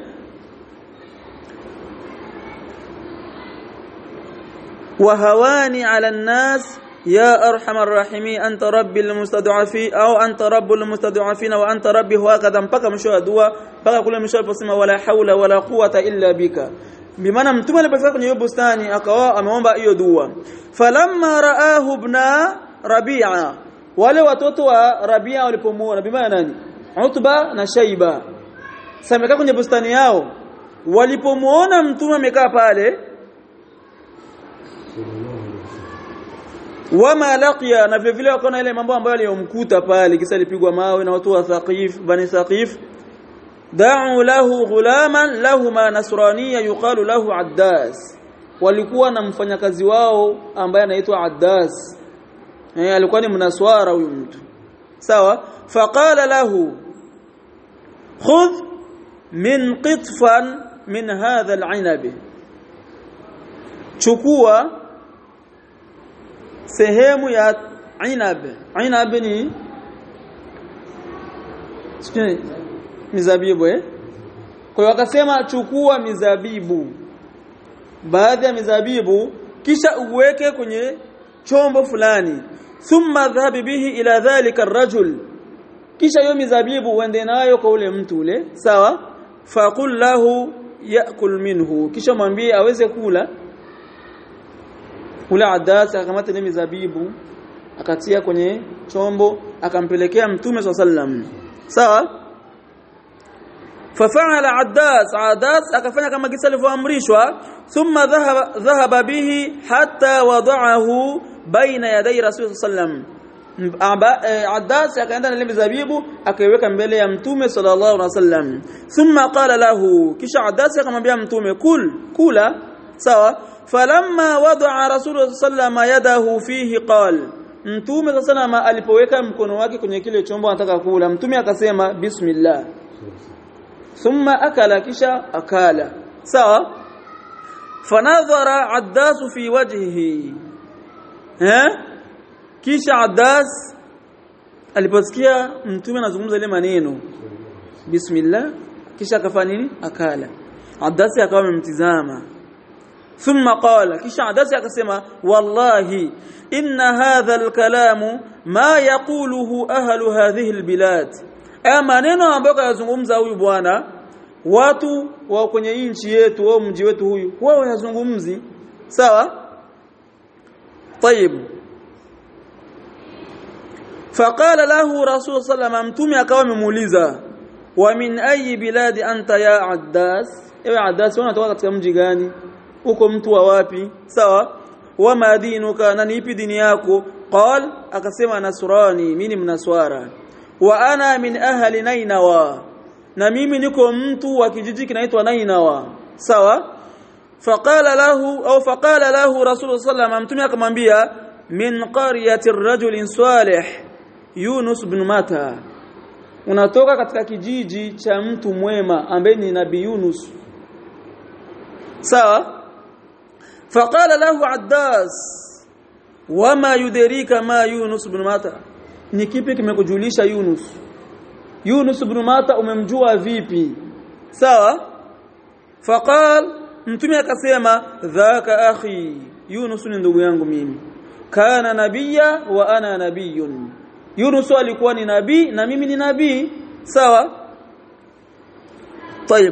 wa hawani ala an-nas ya arhamar rahimin anta rabbil mustad'afin au anta rabbul mustad'afin wa anta rabbi, hakadha mpaka mwisho wa dua, mpaka kule mwisho aliposema wala haula wala quwwata illa bika. Bimaana Mtume alipofika kwenye hiyo bustani akawa ameomba hiyo dua. Falamma raahu ibn Rabi'a, wale watoto wa Rabi'a walipomuona, bimaana nani? Utba na Shaiba, sasa kwenye bustani yao, walipomuona Mtume amekaa pale, wama laqiya, na vile vile wakaona ile mambo ambayo aliyomkuta pale, kisa alipigwa mawe na watu wa Thaqif, Bani Thaqif. Da'u lahu ghulaman lahuma nasraniya yuqalu lahu Addas, walikuwa na mfanyakazi wao ambaye anaitwa Addas, eh alikuwa ni mnaswara huyu mtu. Sawa? Faqala lahu khudh min qitfan min hadha al-'inab, chukua sehemu ya inab. Inab ni sikini mizabibu, eh kwa hiyo akasema chukua mizabibu, baadhi ya mizabibu, kisha uweke kwenye chombo fulani. Thumma dhahabi bihi ila dhalika ar-rajul, kisha hiyo mizabibu uende nayo kwa ule mtu ule. Sawa? Faqul lahu yakul minhu, kisha mwambie aweze kula. Ule Addas akamata ile mizabibu akatia kwenye chombo akampelekea Mtume sallam. Sawa? Fafa'ala Addas, Addas akafanya kama kisa alivyoamrishwa. Thumma dhahaba dhahaba bihi hatta wada'ahu baina yaday Rasul sallam. Addas akaenda na ile mizabibu akaiweka mbele ya Mtume sallallahu alaihi wasallam. Thumma qala lahu, kisha Addas akamwambia Mtume, kul kula. Sawa? Falamma wada'a Rasul sallallahu yadahu fihi qala, Mtume sallallahu alipoweka mkono wake kwenye kile chombo anataka kula, Mtume akasema bismillah. Thumma akala, kisha akala. Sawa? Fanadhara Addas fi wajhihi, eh kisha Addas aliposikia Mtume anazungumza ile maneno bismillah, kisha akafanya nini? Akala. Addas akawa amemtizama. Thumma qala, kisha Addas akasema wallahi inna hadha al-kalamu ma yaquluhu ahlu hadhihi al-bilad, aya maneno ambayo yazungumza huyu bwana watu wa kwenye nchi yetu au mji wetu huyu wao wanazungumzi sawa. طيب فقال له رسول صلى الله عليه وسلم mtume akawa amemuuliza wa min ayi biladi anta ya Addas, ewe Addas unatoka katika mji gani, uko mtu wa wapi sawa. wa madinuka, na nipi dini yako. qal akasema nasrani, mimi ni mnaswara. wa ana min ahli Nainawa, na mimi niko mtu wa kijiji kinaitwa Nainawa sawa. faqala lahu au faqala lahu rasul sallallahu alayhi mtume akamwambia min qaryati ar-rajul salih Yunus ibn Mata, unatoka katika kijiji cha mtu mwema ambaye ni nabii Yunus sawa. faqala lahu Addas wama yudirika ma Yunus ibn Mata, ni kipi kimekujulisha Yunus Yunus ibn Mata umemjua vipi sawa. faqal mtume akasema dhaka akhi, Yunus ni ndugu yangu mimi. kana nabiyya wa ana nabiyyun, Yunus alikuwa ni nabii na mimi ni nabii sawa. طيب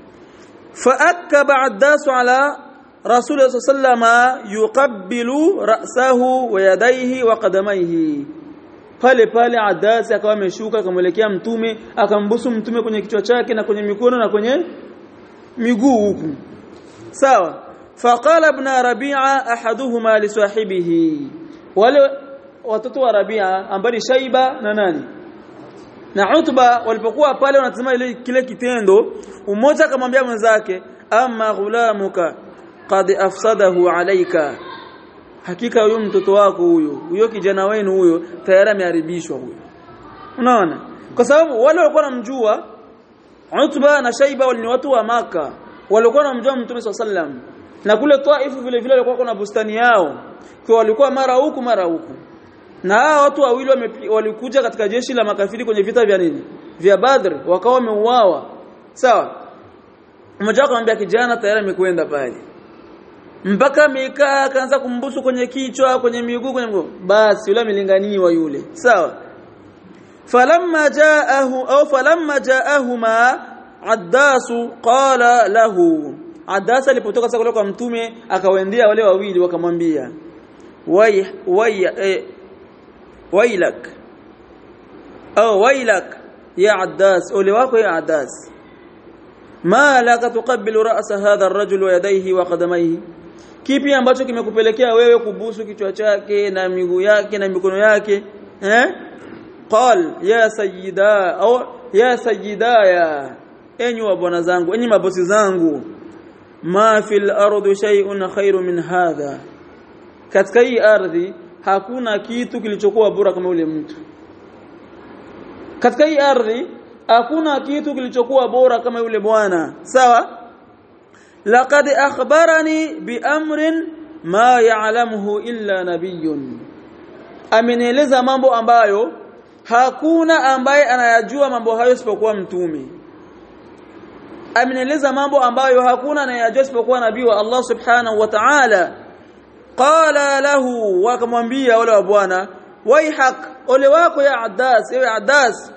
فاكب عداس على رسول الله صلى الله عليه وسلم يقبل رأسه ويديه وقدميه, pale pale Addas akawa ameshuka akamwelekea mtume akambusu mtume kwenye kichwa chake na kwenye mikono na kwenye miguu huku sawa. faqala ibn Rabi'a ahaduhuma li sahibihi, wale watoto wa Rabi'a ambao ni Shaiba na nani na Utba walipokuwa pale wanatazama ile kile kitendo, mmoja akamwambia mwenzake amma ghulamuka qad afsadahu alayka, hakika huyo mtoto wako huyo huyo kijana wenu huyo tayari ameharibishwa huyo. Unaona, kwa sababu wale walikuwa wanamjua Utba na Shaiba wale ni watu wa Maka, walikuwa wanamjua Mtume sallallahu alayhi wasallam, na kule Taifu vile vile walikuwa kuna bustani yao, kwa walikuwa mara huku mara huku. Na hao watu wawili walikuja katika jeshi la makafiri kwenye vita vya nini vya Badr, wakawa wameuawa sawa. Mmoja akamwambia kijana tayari amekwenda pale, mpaka amekaa akaanza kumbusu kwenye kichwa kwenye miguu kwenye mguu, basi yule amelinganiwa yule sawa. falamma jaahu au falamma jaahuma Addas qala lahu, Addas alipotoka sasa kwa mtume akawaendea wale wawili wakamwambia way way eh, wailak au wailak ya Addas, ole wako ya Addas, ma laka tuqabbilu ra'sa hadha ar-rajul wa yadayhi wa qadamayhi, kipi ambacho kimekupelekea wewe kubusu kichwa chake na miguu yake na mikono yake eh. qal ya sayyida au ya sayyidaya, enyi wa bwana zangu, enyi mabosi zangu, ma fil ardi shay'un khairu min hadha, katika hii ardhi hakuna kitu kilichokuwa bora kama yule mtu. Katika hii ardhi hakuna kitu kilichokuwa bora kama yule bwana sawa. laqad akhbarani bi amrin ma ya'lamuhu illa nabiyyun, amenieleza mambo ambayo hakuna ambaye anayajua mambo hayo isipokuwa mtume. Amenieleza mambo ambayo hakuna anayajua isipokuwa nabii wa Allah subhanahu wa ta'ala. qala lahu, wakamwambia wale wa bwana, waihak, ole wako ya Addas, ewe Addas,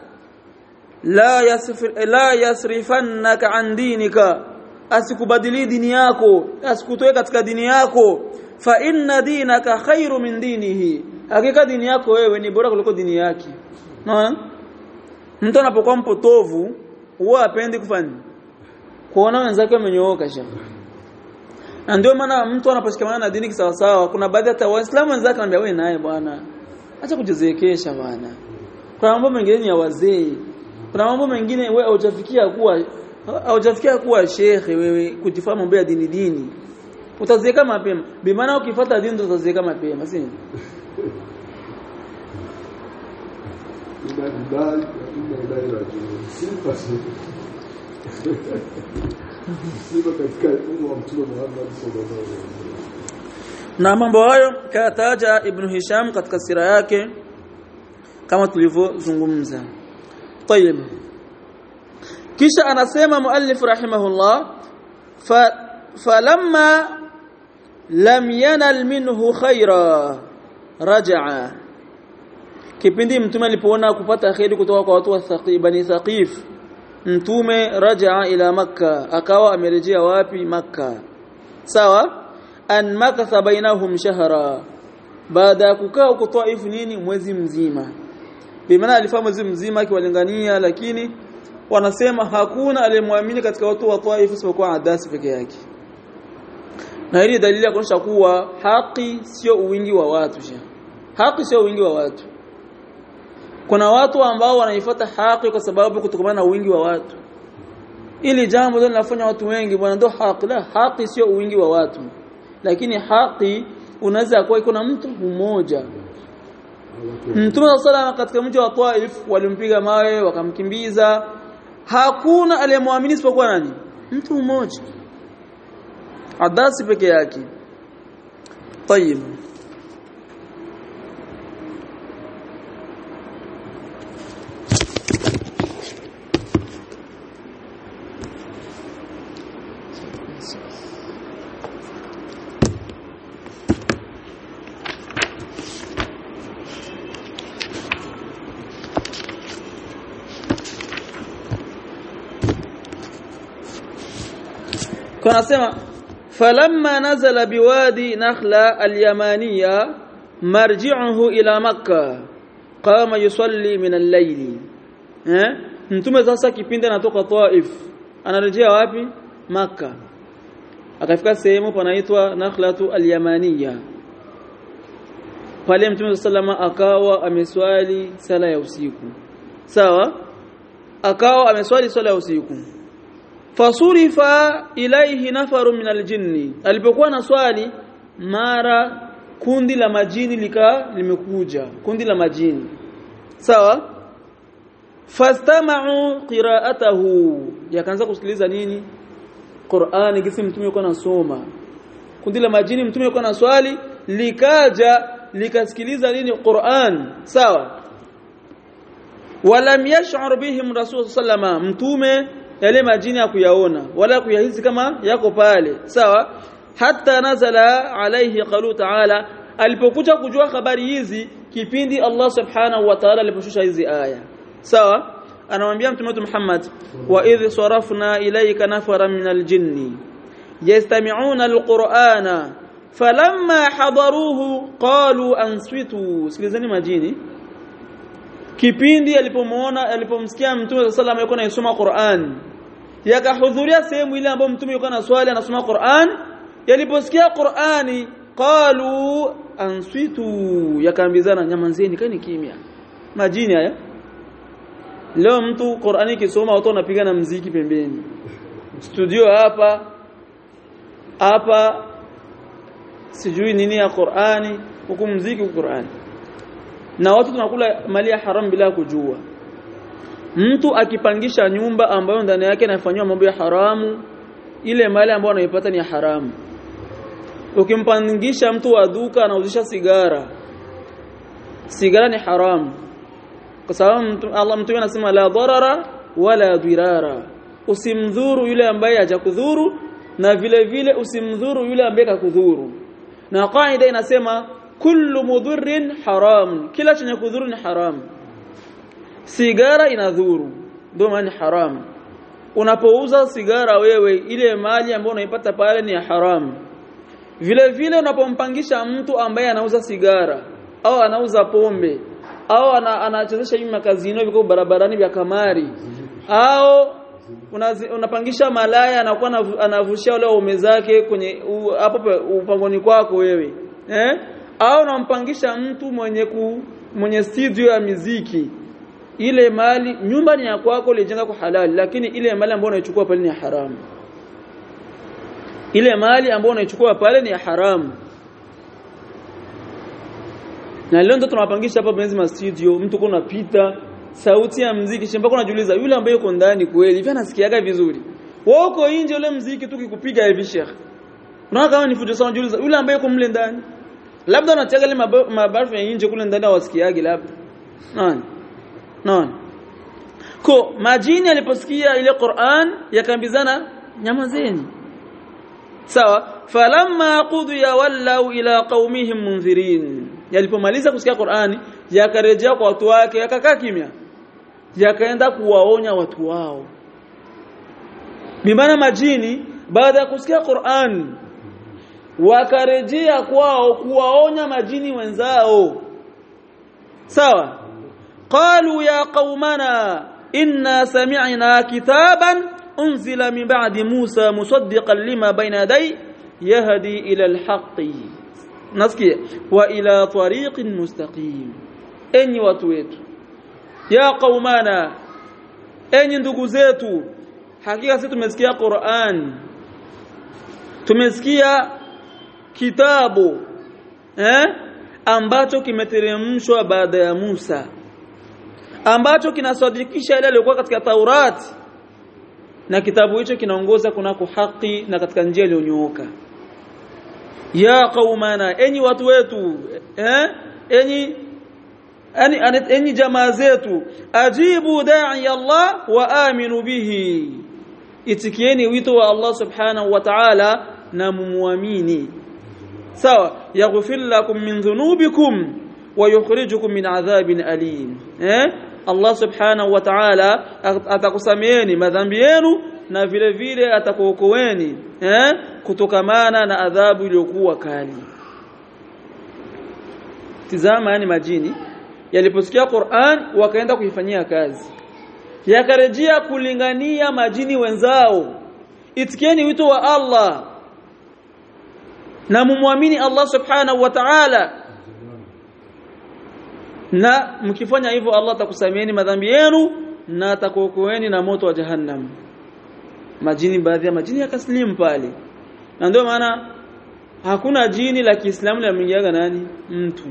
la yasrif la yasrifannaka an dinika, asikubadili dini yako, asikutoe katika dini yako. fa inna dinaka khairu min dinihi, hakika dini yako wewe ni bora kuliko dini yake. Unaona, mtu anapokuwa mpotovu huwa hapendi kufanya kuona wenzake wamenyooka shaka. Na ndio maana mtu anaposhikamana na dini kisawa sawa, kuna baadhi ya Waislamu wenzake anambia wewe naye bwana, acha kujizekesha bwana. Kuna mambo mengine ni ya wazee. Kuna mambo mengine wewe haujafikia kuwa haujafikia kuwa shekhe wewe kujifahamu mambo ya dini dini. Utazeka mapema. Bi maana ukifuata dini utazeka mapema, si? Na mambo hayo kataja Ibn Hisham katika sira yake kama tulivyozungumza. Tayeb, kisha anasema muallif rahimahullah, fa falamma lam yanal minhu khaira raja'a, kipindi mtume alipoona kupata khairi kutoka kwa watu wa Thaqif, Bani Thaqif, mtume rajaa ila Makka akawa amerejea wapi Makka sawa an makatha bainahum shahra baada ya kukaa huko Taif nini mwezi mzima bimaana alifahamu mwezi mzima akiwalingania lakini wanasema hakuna aliyemwamini katika watu wa Taif isipokuwa Adasi peke yake na hili dalili ya kuonyesha kuwa haki sio wingi wa watu sha haki sio wingi wa watu kuna watu ambao wanaifuata haki kwa sababu kutokana na wingi wa watu ili jambo ndio linafanya watu wengi bwana ndio haki la haki sio wingi wa watu lakini haki unaweza kuwa iko na mtu mmoja Mtume sallallahu katika mji wa Taif walimpiga mawe wakamkimbiza hakuna aliyemwamini isipokuwa nani mtu mmoja Adasi peke yake طيب كنا سمع فلما نزل بوادي نخلة اليمانية مرجعه إلى مكة قام يصلي من الليل eh mtume sasa kipindi anatoka Taif anarejea wapi Makka akafika sehemu panaitwa Nakhlatu al-Yamaniya pale mtume sallama akawa ameswali sala ya usiku sawa akawa ameswali sala ya usiku fasurifa ilaihi nafaru min aljinni alipokuwa na swali mara kundi la majini lika limekuja kundi la majini sawa fastama'u qira'atahu yakaanza kusikiliza nini Qur'ani kisi mtume yuko anasoma kundi la majini mtume yuko na swali likaja likasikiliza nini Qur'an sawa walam yash'ur bihim rasul sallama mtume yale majini hakuyaona wala kuyahisi kama yako pale sawa hatta nazala alayhi qalu ta'ala alipokuja kujua habari hizi kipindi Allah subhanahu wa ta'ala aliposhusha hizi aya sawa anamwambia mtume wetu Muhammad wa idh sarafna ilayka nafaran minal jinni yastami'una alqur'ana falamma hadaruhu qalu answitu sikilizeni majini kipindi alipomuona alipomsikia mtume sallallahu alayhi wasallam yuko anasoma Qur'an yakahudhuria sehemu ile ambayo mtume yuko na swali anasoma Qur'an yaliposikia Qur'ani qalu answitu yakaambizana nyamanzeni kani kimya majini haya leo mtu Qur'ani kisoma watu wanapiga na muziki pembeni studio hapa hapa sijui nini ya Qur'ani huku muziki wa Qur'ani na watu tunakula mali ya haram bila kujua mtu akipangisha nyumba ambayo ndani yake inafanywa mambo ya haramu ile mali ambayo anaipata ni ya haramu ukimpangisha mtu wa duka anauzisha sigara sigara ni haramu kwa sababu Allah mtume anasema la darara wala dirara usimdhuru yule ambaye hajakudhuru na vile vile usimdhuru yule ambaye kakudhuru na kaida inasema kullu mudhurrin haram kila chenye kudhuru ni haram sigara inadhuru ndio maana haram unapouza sigara wewe ile mali ambayo unaipata pale ni ya haram vile vile unapompangisha mtu ambaye anauza sigara au anauza pombe au anachezesha hivi makazino viko barabarani vya kamari au unapangisha malaya anakuwa anavushia wale waume zake kwenye hapo upangoni kwako wewe eh au unampangisha mtu mwenye ku, mwenye studio ya muziki ile mali nyumba ni ya kwako ulijenga kwa halali lakini ile mali ambayo unaichukua pale ni ya haramu ile mali ambayo unaichukua pale ni ya haramu na leo ndo tunawapangisha hapa benzi ma studio mtu kuna pita sauti ya muziki shamba kuna jiuliza yule ambaye yuko ndani kweli hivi anasikiaga vizuri wewe uko nje ule muziki tu kikupiga hivi sheikh unaona kama ni fujo sana jiuliza yule ambaye yuko mle ndani labda unatega ile mabarfu ya nje kule ndani wasikiage labda nani nani ko majini aliposikia ile Qur'an yakambizana nyamazeni sawa falamma qudiya wallau ila qaumihim munzirin yalipomaliza kusikia Qur'ani yakarejea kwa watu wake yakakaa kimya yakaenda kuwaonya watu wao Bimaana majini baada ya kusikia Qur'an wakarejea kwao kuwaonya majini wenzao. Sawa? Qalu ya qaumana inna sami'na kitaban unzila min ba'di Musa musaddiqan lima bayna yaday yahdi ila al-haqqi. Nasikia wa ila tariqin mustaqim. Enyi watu wetu, ya qaumana, enyi ndugu zetu, hakika sisi tumesikia Qur'an, tumesikia kitabu eh ambacho kimeteremshwa baada ya Musa, ambacho kinasadikisha ile iliyokuwa katika Taurati, na kitabu hicho kinaongoza kunako haki na katika njia iliyonyooka. Ya qaumana, enyi watu wetu, eh enyi ani enyi jamaa zetu, ajibu da'i Allah wa aminu bihi, itikieni wito wa Allah subhanahu wa ta'ala na mumuamini. Sawa? Yaghfir lakum min dhunubikum wa yukhrijukum min adhabin alim. Eh Allah subhanahu wa ta'ala atakusameeni madhambi yenu na vile vile atakuokoeni eh kutokamana na adhabu iliyokuwa kali. Tizama, yani majini yaliposikia Qur'an wakaenda kuifanyia kazi, yakarejea kulingania majini wenzao, itikieni wito wa Allah na mumuamini Allah subhanahu wa ta'ala, na mkifanya hivyo Allah atakusameeni madhambi yenu na atakuokoeni na moto wa jahannam. Majini, baadhi ya majini yakaslimu pale, na ndio maana hakuna jini la Kiislamu linamwingiaga nani mtu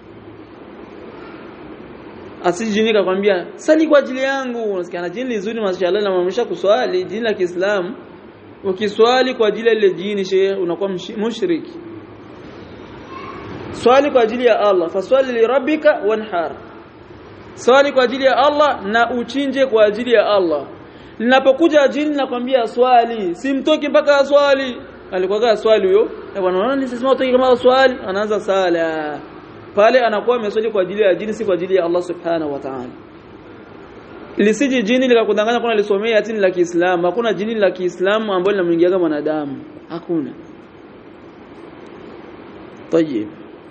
asijini kakwambia sali kwa ajili yangu. Unasikia na jini nzuri mashallah na mamesha kuswali, jini la Kiislamu ukiswali kwa ajili ya ile jini shehe unakuwa mushriki. Swali kwa ajili ya Allah, faswali li rabbika wanhar, swali kwa ajili ya Allah na uchinje kwa ajili ya Allah. Linapokuja jini nakwambia swali, simtoki mpaka swali. Alikuwa swali huyo, eh bwana, unaona nisema utoki kama swali, anaanza sala pale, anakuwa ameswali kwa ajili ya jini, si kwa ajili ya Allah subhanahu wa ta'ala. Lisiji jini likakudanganya kuna lisomea jini la Kiislamu. Hakuna jini la Kiislamu ambalo linamwingiaga mwanadamu, hakuna. Tayeb,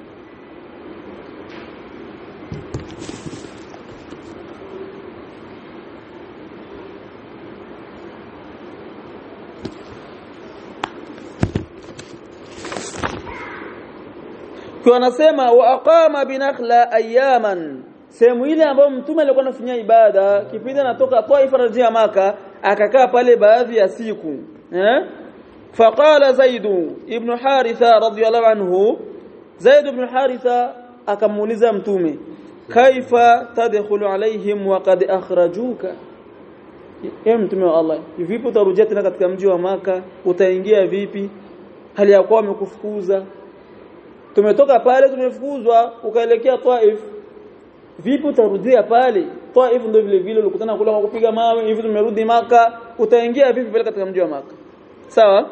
kwa anasema wa aqama binakhla ayaman, sehemu ile ambayo mtume alikuwa anafanya ibada kipindi anatoka Taifa rejea Maka, akakaa pale baadhi ya siku eh faqala Zaid ibn Haritha radhiyallahu anhu, Zaid ibn Haritha akamuuliza mtume, kaifa tadkhulu alaihim wa qad akhrajuka, ya mtume wa Allah, vipi utarujia tena katika mji wa Maka, utaingia vipi hali ya kuwa wamekufukuza? Tumetoka pale tumefukuzwa ukaelekea Taif, vipi utarudia pale Taif? Ndio vile vile ulikutana kula kwa kupiga mawe, hivi tumerudi Maka, utaingia vipi pale katika mji wa Maka? Sawa?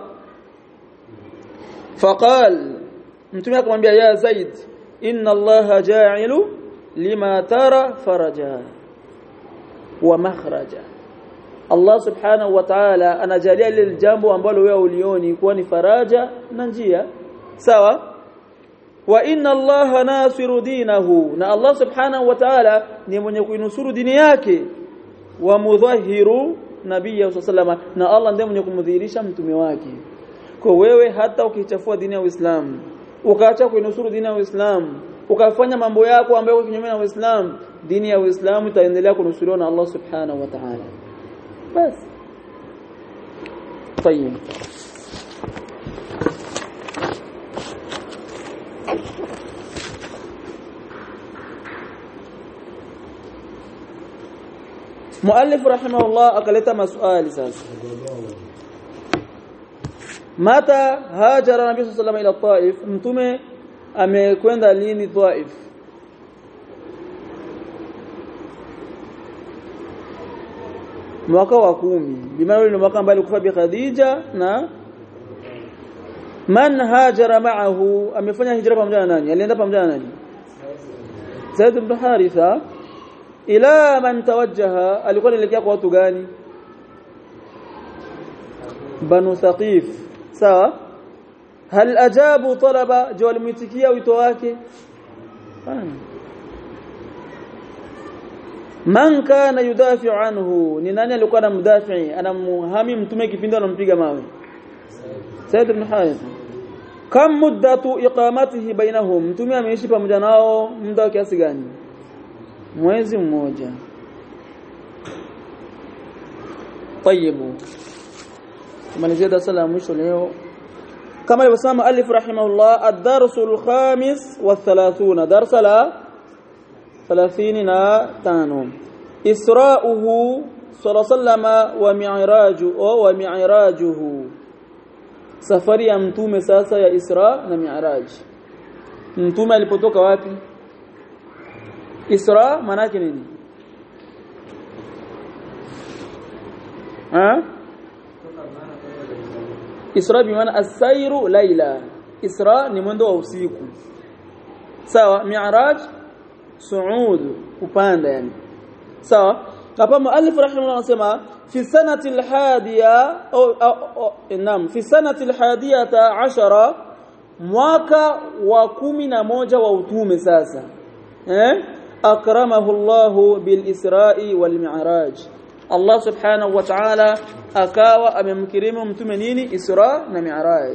Faqal, mtume akamwambia, ya Zaid, inna Allaha ja'ilu lima tara faraja wa makhraja. Allah subhanahu wa ta'ala anajalia lile jambo ambalo wewe ulioni kuwa ni faraja na njia. Sawa? Wa inna Allaha nasiru dinahu, na Allah subhanahu wa ta'ala ni mwenye kuinusuru dini yake, wa mudhahiru nabiyyi sallallahu, na Allah ndiye mwenye kumdhihirisha mtume wake. Kwa wewe hata ukichafua dini ya Uislamu, ukaacha kuinusuru dini ya Uislamu, ukafanya mambo yako ambayo kinyume na Uislamu, dini ya Uislamu itaendelea kunusuriwa na Allah subhanahu wa ta'ala. Bas. Tayeb, muallif rahimahullah akaleta maswali sasa. Mata hajara Nabii sallallahu alayhi wasallam ila Taif, mtume amekwenda lini Taif? Mwaka wa kumi, bimaana ni mwaka ambao alikufa bi Khadija. Na man hajara ma'ahu, amefanya hijra pamoja na nani? Alienda pamoja na nani? Zaid ibn Haritha. Ila man tawajjaha, alikuwa anaelekea kwa watu gani? banu thaqif sawa hal ajabu talaba je walimitikia wito wake man kana yudafi anhu ni nani alikuwa anamdafi anamuhami mtume kipindi anampiga mawe Said ibn Harith kam muddatu iqamatihi bainahum mtume ameishi pamoja nao muda kiasi gani mwezi mmoja طيب tumalizia darasa la mwisho leo kama alivyosema alif rahimahullah ad-darsul khamis wa thalathuna darsa la thelathini na tano isra'uhu sallallahu wa mi'raju wa mi'rajuhu safari ya mtume sasa ya Isra na Mi'raj mtume alipotoka wapi Isra maana yake nini ha Isra bi maana as-sayru layla Isra ni mwendo wa usiku sawa Mi'raj suud upanda yani sawa hapa muallif rahimahullah anasema fi sanati al-hadiya au naam fi sanati al-hadiyata ashara mwaka wa kumi na moja wa utume sasa eh akramahu Allah bil Isra'i wal Mi'raj Allah subhanahu wa ta'ala akawa amemkirimu mtume nini Isra na Mi'raj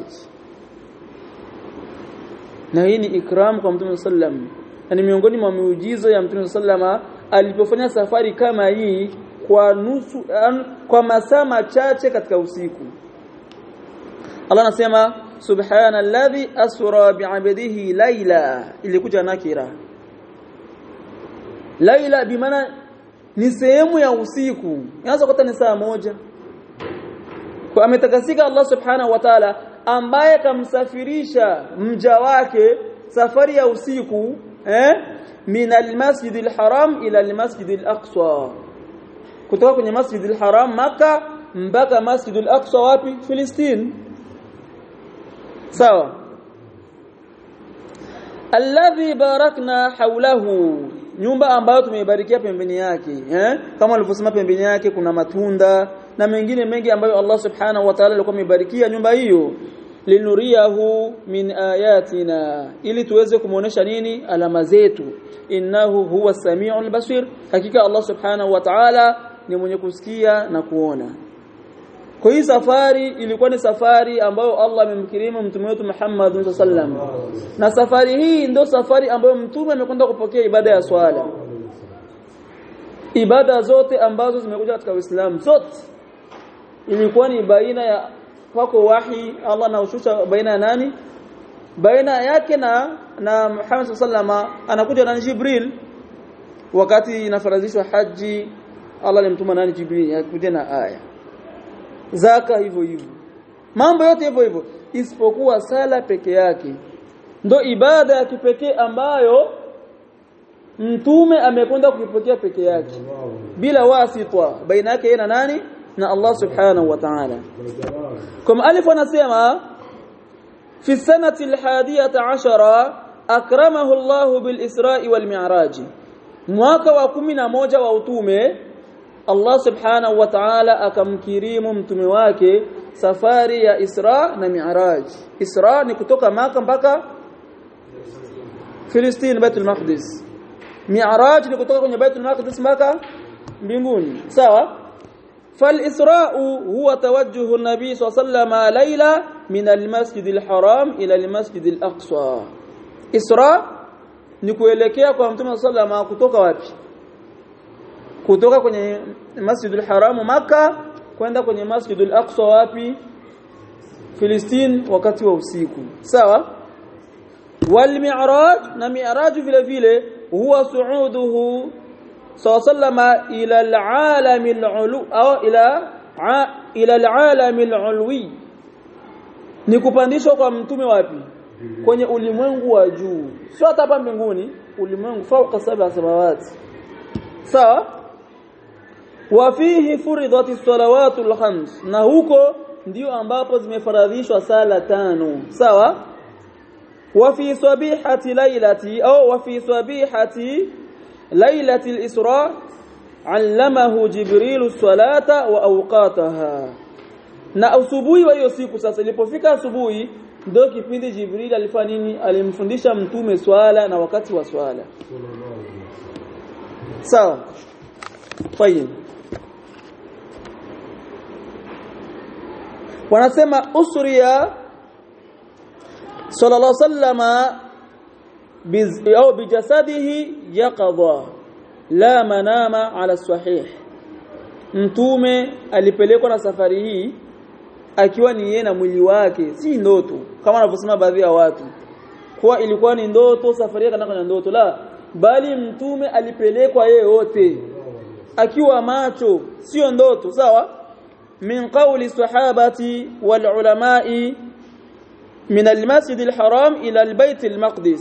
na hii ni ikram kwa mtume sallam yani miongoni mwa miujizo ya mtume sallama alipofanya safari kama hii kwa nusu kwa masaa machache katika usiku Allah anasema subhanalladhi asra bi'abdihi layla ilikuja nakira layla bimaana ni sehemu ya usiku inaweza kuta ni saa moja kwa ametakasika Allah subhanahu wa ta'ala ambaye kamsafirisha mja wake safari ya usiku eh min al-masjid al-haram ila al-masjid al-aqsa kutoka kwenye masjid al-haram Makkah mpaka masjid al-aqsa wapi Palestina sawa alladhi barakna hawlahu nyumba ambayo tumeibarikia pembeni yake eh kama alivyosema pembeni yake kuna matunda na mengine mengi ambayo Allah subhanahu wa ta'ala alikuwa amebarikia nyumba hiyo linuriyahu min ayatina ili tuweze kumuonesha nini alama zetu innahu huwa samiul basir hakika Allah subhanahu wa ta'ala ni mwenye kusikia na kuona kwa hii safari ilikuwa ni safari ambayo Allah amemkirimu mtume wetu Muhammad sallam na safari hii ndio safari ambayo mtume amekwenda kupokea ibada ya swala ibada zote ambazo zimekuja katika Uislamu zote ilikuwa ni baina ya kwako wahi Allah na ushusha baina ya nani baina yake na na Muhammad sallama anakuja na Jibril wakati inafaradhishwa haji Allah alimtuma nani Jibril akuja na aya zaka hivyo hivyo mambo yote hivyo hivyo isipokuwa sala peke yake ndo ibada ya kipekee ambayo mtume amekwenda kuipokea peke yake bila wasitwa baina yake na nani na Allah subhanahu wa ta'ala kama alif anasema fi sanati al-hadiyata ashara akramahu Allah bil Isra'i wal Mi'raj mwaka wa kumi na moja wa utume Allah subhanahu wa ta'ala akamkirimu mtume wake safari ya Isra na Mi'raj Isra ni kutoka Makkah mpaka Palestina Baitul Maqdis Mi'raj ni kutoka kwenye Baitul Maqdis mpaka mbinguni sawa فالإسراء هو توجه النبي صلى الله عليه وسلم ليلة من المسجد الحرام إلى المسجد الأقصى إسراء ni kuelekea kwa mtume sallama kutoka wapi kutoka kwenye Masjidul Haram Makkah kwenda kwenye Masjidul Aqsa wapi Palestina wakati wa usiku sawa wal mi'raj na mi'raj vile vile huwa su'uduhu sallama ila al-alam al-ulu au ila ila al-alam al-ulwi ni kupandishwa kwa mtume wapi kwenye ulimwengu wa juu sio hapa mbinguni ulimwengu fauka saba samawati sawa wa fihi furidati salawatu al-khams na huko ndio ambapo zimefaradhishwa sala tano sawa wa fi sabihati lailati au wa fi sabihati lailati al-isra allamahu jibril as-salata wa awqataha na asubuhi wa hiyo siku sasa ilipofika asubuhi ndio kipindi Jibril alifanya nini alimfundisha mtume swala na wakati wa swala sawa fayyin wanasema usriya sallallahu sallama biz au bijasadihi yaqadha la manama ala sahih mtume alipelekwa na safari hii akiwa ni yeye na mwili wake si ndoto kama wanavyosema baadhi ya watu kwa ilikuwa ni ndoto safari yake kana ndoto la bali mtume alipelekwa yeye wote akiwa macho sio ndoto sawa min qawli sahabati wal ulama'i min al-masjid al-haram ila al-bayt al-maqdis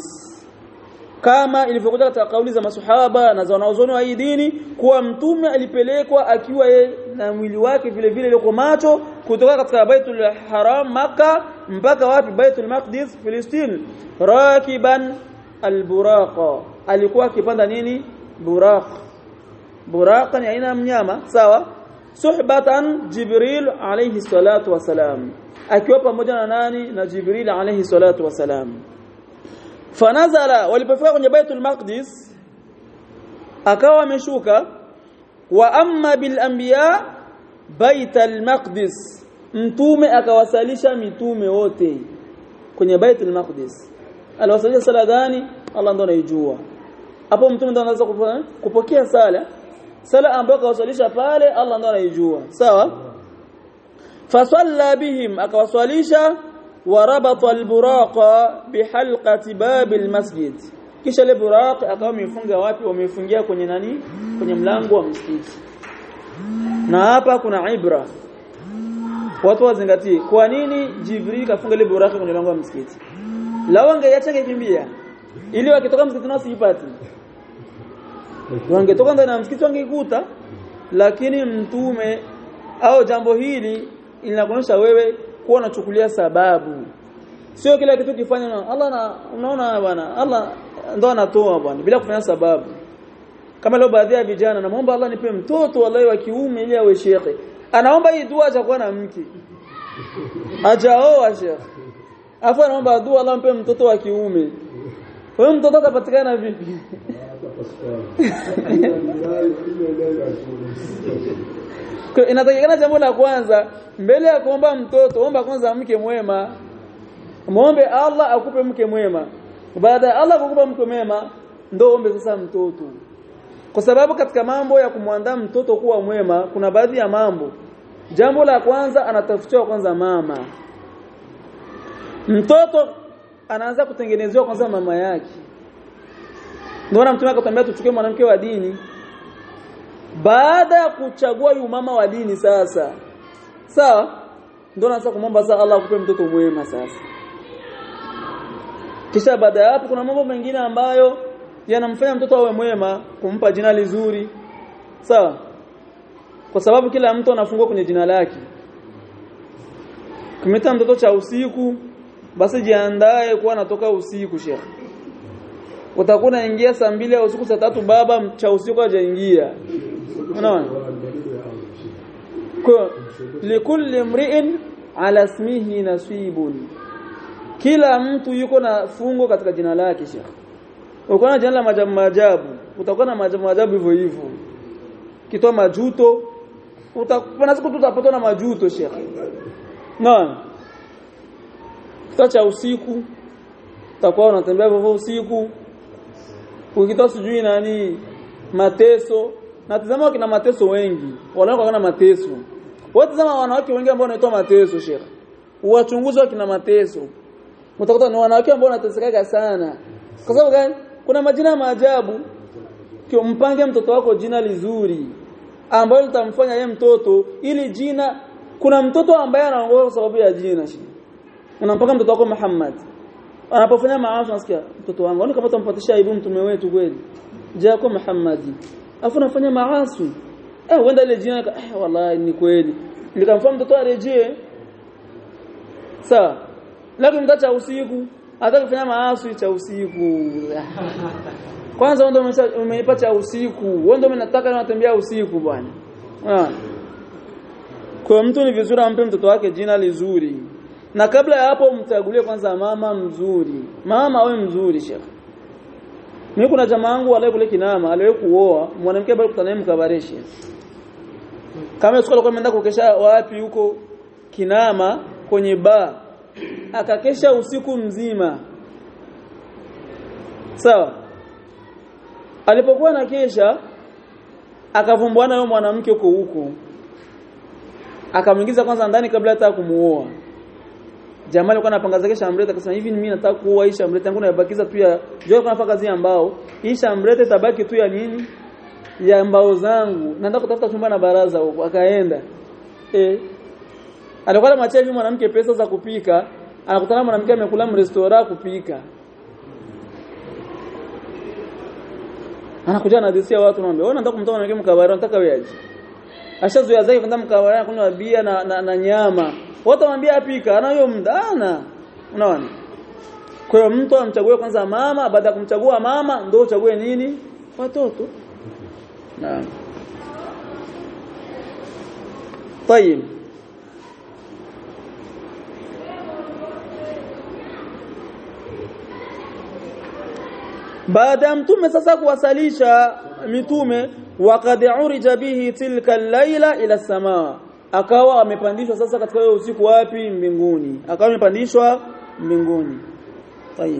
kama ilivyokuja katika kauli za maswahaba na za wanaozoni wa dini kuwa mtume alipelekwa akiwa yeye na mwili wake vile vile liko macho kutoka katika Baitul Haram Makkah mpaka wapi Baitul Maqdis Palestine rakiban al-buraqa alikuwa akipanda nini buraq buraqa ni aina mnyama sawa suhbatan Jibril alayhi salatu wasalam akiwa pamoja na nani na Jibril alayhi salatu wasalam fanazala walipofika kwenye Baitul Maqdis akawa ameshuka wa amma bil anbiya Baitul Maqdis mtume akawasalisha mitume wote kwenye Baitul Maqdis aliwasalisha sala gani Allah ndo anajua hapo mtume ndo anaweza kupokea sala sala ambayo akawasalisha pale Allah ndo anajua sawa fasalla bihim akawasalisha warabata alburaqa bihalqati babil masjid kisha ile buraq akawa amefunga wapi wamefungia kwenye nani kwenye mlango wa msikiti na hapa kuna ibra watu wazingatie kwa nini Jibril kafunga ile buraq kwenye mlango wa msikiti lao angeacha kikimbia ili wakitoka msikitini wasipate wangetoka ndani ya msikiti wangeikuta lakini mtume au jambo hili linakuonyesha wewe kuwa unachukulia sababu sio kila kitu kifanya na Allah na unaona bwana Allah ndo anatoa bwana bila kufanya sababu kama leo baadhi ya vijana naomba Allah nipe mtoto wallahi wa kiume ili awe shekhe anaomba hii dua atakuwa na mke ajaoa shekhe afu anaomba dua Allah nipe mtoto wa kiume huyo mtoto atapatikana vipi inatakikana jambo la kwanza mbele ya kuomba mtoto omba kwanza mke mwema muombe Allah akupe mke mwema baada ya Allah kukupa mke mwema ndio ombe sasa mtoto kwa sababu katika mambo ya kumwandaa mtoto kuwa mwema kuna baadhi ya mambo jambo la kwanza anatafutiwa kwanza mama mtoto anaanza kutengenezewa kwanza mama yake ndio mtume akatambia tuchukue mwanamke wa dini baada ya kuchagua yu mama wa dini sasa sawa ndio anaanza kumomba sasa Allah akupe mtoto mwema sasa kisha baada ya hapo kuna mambo mengine ambayo yanamfanya mtoto awe mwema kumpa jina lizuri sawa kwa sababu kila mtu anafungwa kwenye jina lake kumeta mtoto cha usiku basi jiandae kuwa anatoka usiku shekhi utakuwa ingia saa mbili au usiku saa tatu baba cha usiku hajaingia unaona kwa likulli mri'in ala ismihi nasibun kila mtu yuko na fungo katika jina lake shekhi uko na jina la majabu majabu utakuwa na majabu majabu hivyo hivyo kitoa majuto utakuwa siku tutapata na majuto shekhi naam tacha usiku utakuwa unatembea hivyo usiku ukitoa sijui nani mateso na tazama kina mateso wengi wanaona kana mateso wote tazama wanawake wengi ambao wanaitwa mateso shekhi uwachunguze kina mateso utakuta ni wanawake ambao wanateseka sana kwa sababu gani kuna majina ya maajabu kio mpange mtoto wako jina lizuri ambalo litamfanya yeye mtoto ili jina kuna mtoto ambaye anaongoza kwa sababu ya jina shekhi unampaka mtoto wako Muhammad anapofanya maasi unasikia mtoto wangu ani kama utampatisha aibu mtume wetu kweli jako Muhammadi afu nafanya maasi eh wenda ile jina eh wallahi ni kweli nikamfahamu mtoto arejee sawa lakini mtacha usiku hata kufanya maasi cha usiku kwanza wewe ndio umeipata usiku wewe ndio unataka unatembea usiku bwana ah Kwa mtu ni vizuri ampe mtoto wake jina lizuri. Na kabla ya hapo mchagulie kwanza mama mzuri. Mama awe mzuri Sheikh. Mimi kuna jamaa wangu wale kule Kinama aliwahi kuoa mwanamke bado kutanaye mkabareshi. Kama siku alikuwa ameenda kukesha wapi huko Kinama kwenye bar. Akakesha usiku mzima. Sawa. Alipokuwa na kesha akavumbuana yule mwanamke huko huko. Akamuingiza kwanza ndani kabla hata kumuoa. Jamaa alikuwa anapanga zake shambreta akasema hivi mimi nataka kuoa hii shambreta yangu nabakiza tu ya jua kuna nafaka kazi ambao hii shambreta tabaki tu ya nini ya mbao zangu nataka kutafuta chumba na baraza huko akaenda eh alikuwa anamwachia hivi mwanamke pesa za kupika anakutana mwanamke amekula mrestaurant kupika anakuja na disia watu naomba wewe unataka kumtoa mwanamke mkabara unataka wewe aje ashazoea zake kwenda mkabara kunywa bia na, na, na nyama wote waambia apika anayo mdana unaona kwa hiyo mtu amchague kwanza mama baada ya kumchagua mama ndio uchague nini watoto naam طيب baada mtume sasa kuwasalisha mitume waqad urija bihi tilka al-laila ila as-samaa akawa amepandishwa sasa katika hiyo usiku wapi mbinguni akawa amepandishwa mbinguni طيب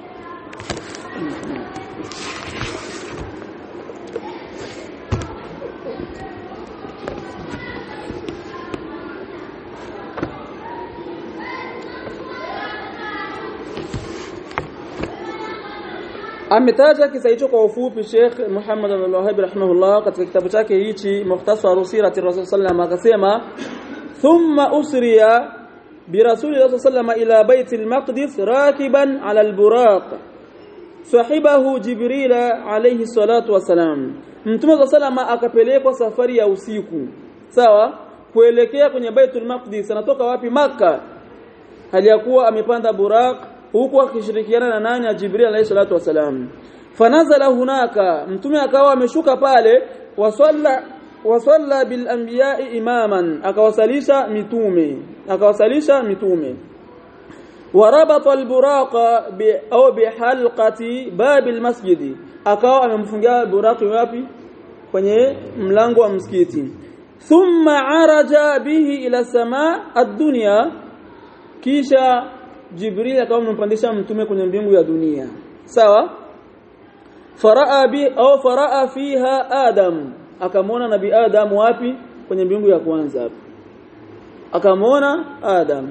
ametaja kisa hicho kwa ufupi Sheikh Muhammad al-Wahhab rahimahullah katika kitabu chake hichi Mukhtasar Sirati Rasul sallallahu alayhi wasallam akasema thumma usriya bi Rasulillah sallallahu alayhi ila Baitul Maqdis rakiban ala al-buraq sahibahu Jibril alayhi salatu wasalam Mtume sallallahu akapelekwa safari ya usiku sawa kuelekea kwenye Baitul Maqdis anatoka wapi Makkah hali yakuwa amepanda buraq huku akishirikiana na nani ya Jibril alayhi salatu wasalam fanazala hunaka mtume akawa ameshuka pale wasalla wasalla bil anbiya'i imaman akawasalisha mitume akawasalisha mitume warabata al buraqa bi au bi halqati bab al masjid akawa amemfungia buraqi wapi kwenye mlango wa msikiti thumma araja bihi ila samaa ad-dunya kisha Jibril akawa anampandisha mtume kwenye mbingu ya dunia sawa faraa bi au faraa fiha Adam akamwona nabii Adam wapi kwenye mbingu ya kwanza hapo akamwona Adam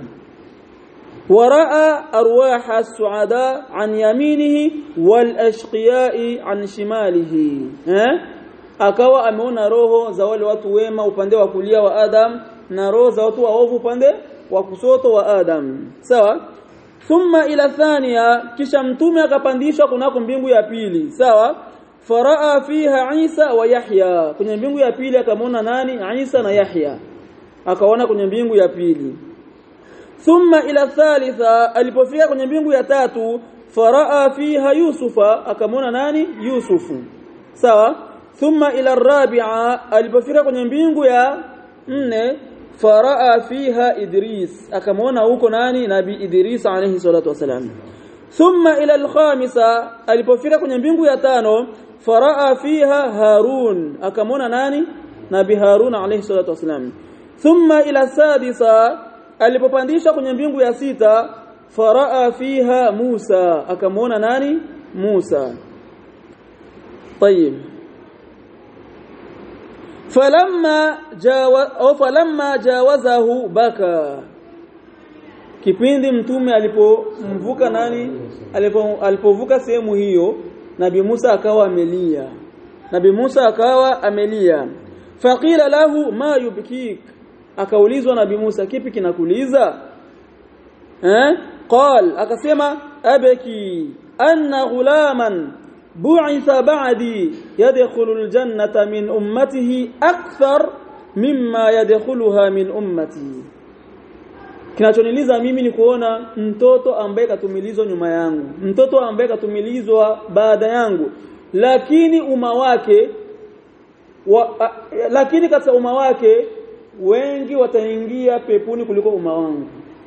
waraa arwaha as-suada an yaminihi wal ashqiya'i an shimalihi eh akawa ameona roho za wale watu wema upande wa kulia wa Adam na roho za watu waovu upande wa kusoto wa Adam sawa thumma ila thania kisha mtume akapandishwa kunako mbingu ya pili sawa faraa fiha Isa wa Yahya kwenye mbingu ya pili akamwona nani Isa na Yahya akaona kwenye mbingu ya pili thumma ila thalitha alipofika kwenye mbingu ya tatu faraa fiha Yusufa akamwona nani Yusufu sawa thumma ila rabi'a alipofika kwenye mbingu ya nne faraa fiha Idris akamwona huko nani nabii Idris alayhi salatu wasalam thumma ila al-khamisa alipofika kwenye mbingu ya tano faraa fiha Harun akamwona nani nabii Harun alayhi salatu wasalam thumma ila sadisa alipopandishwa kwenye mbingu ya sita faraa fiha Musa akamwona nani Musa طيب falamma jawa au falamma jawazahu baka kipindi mtume alipomvuka nani alipo alipovuka sehemu hiyo nabii Musa akawa amelia nabii Musa akawa amelia faqila lahu ma yubkik akaulizwa nabii Musa kipi kinakuliza eh qal akasema abaki anna ghulaman bu'itha ba'di yadkhulul jannata min ummatihi akthar mimma yadkhuluha min ummati kinachoniliza mimi ni kuona mtoto ambaye katumilizwa nyuma yangu mtoto ambaye katumilizwa baada yangu lakini umma wake wa, a, lakini katika umma wake wengi wataingia peponi kuliko umma wangu.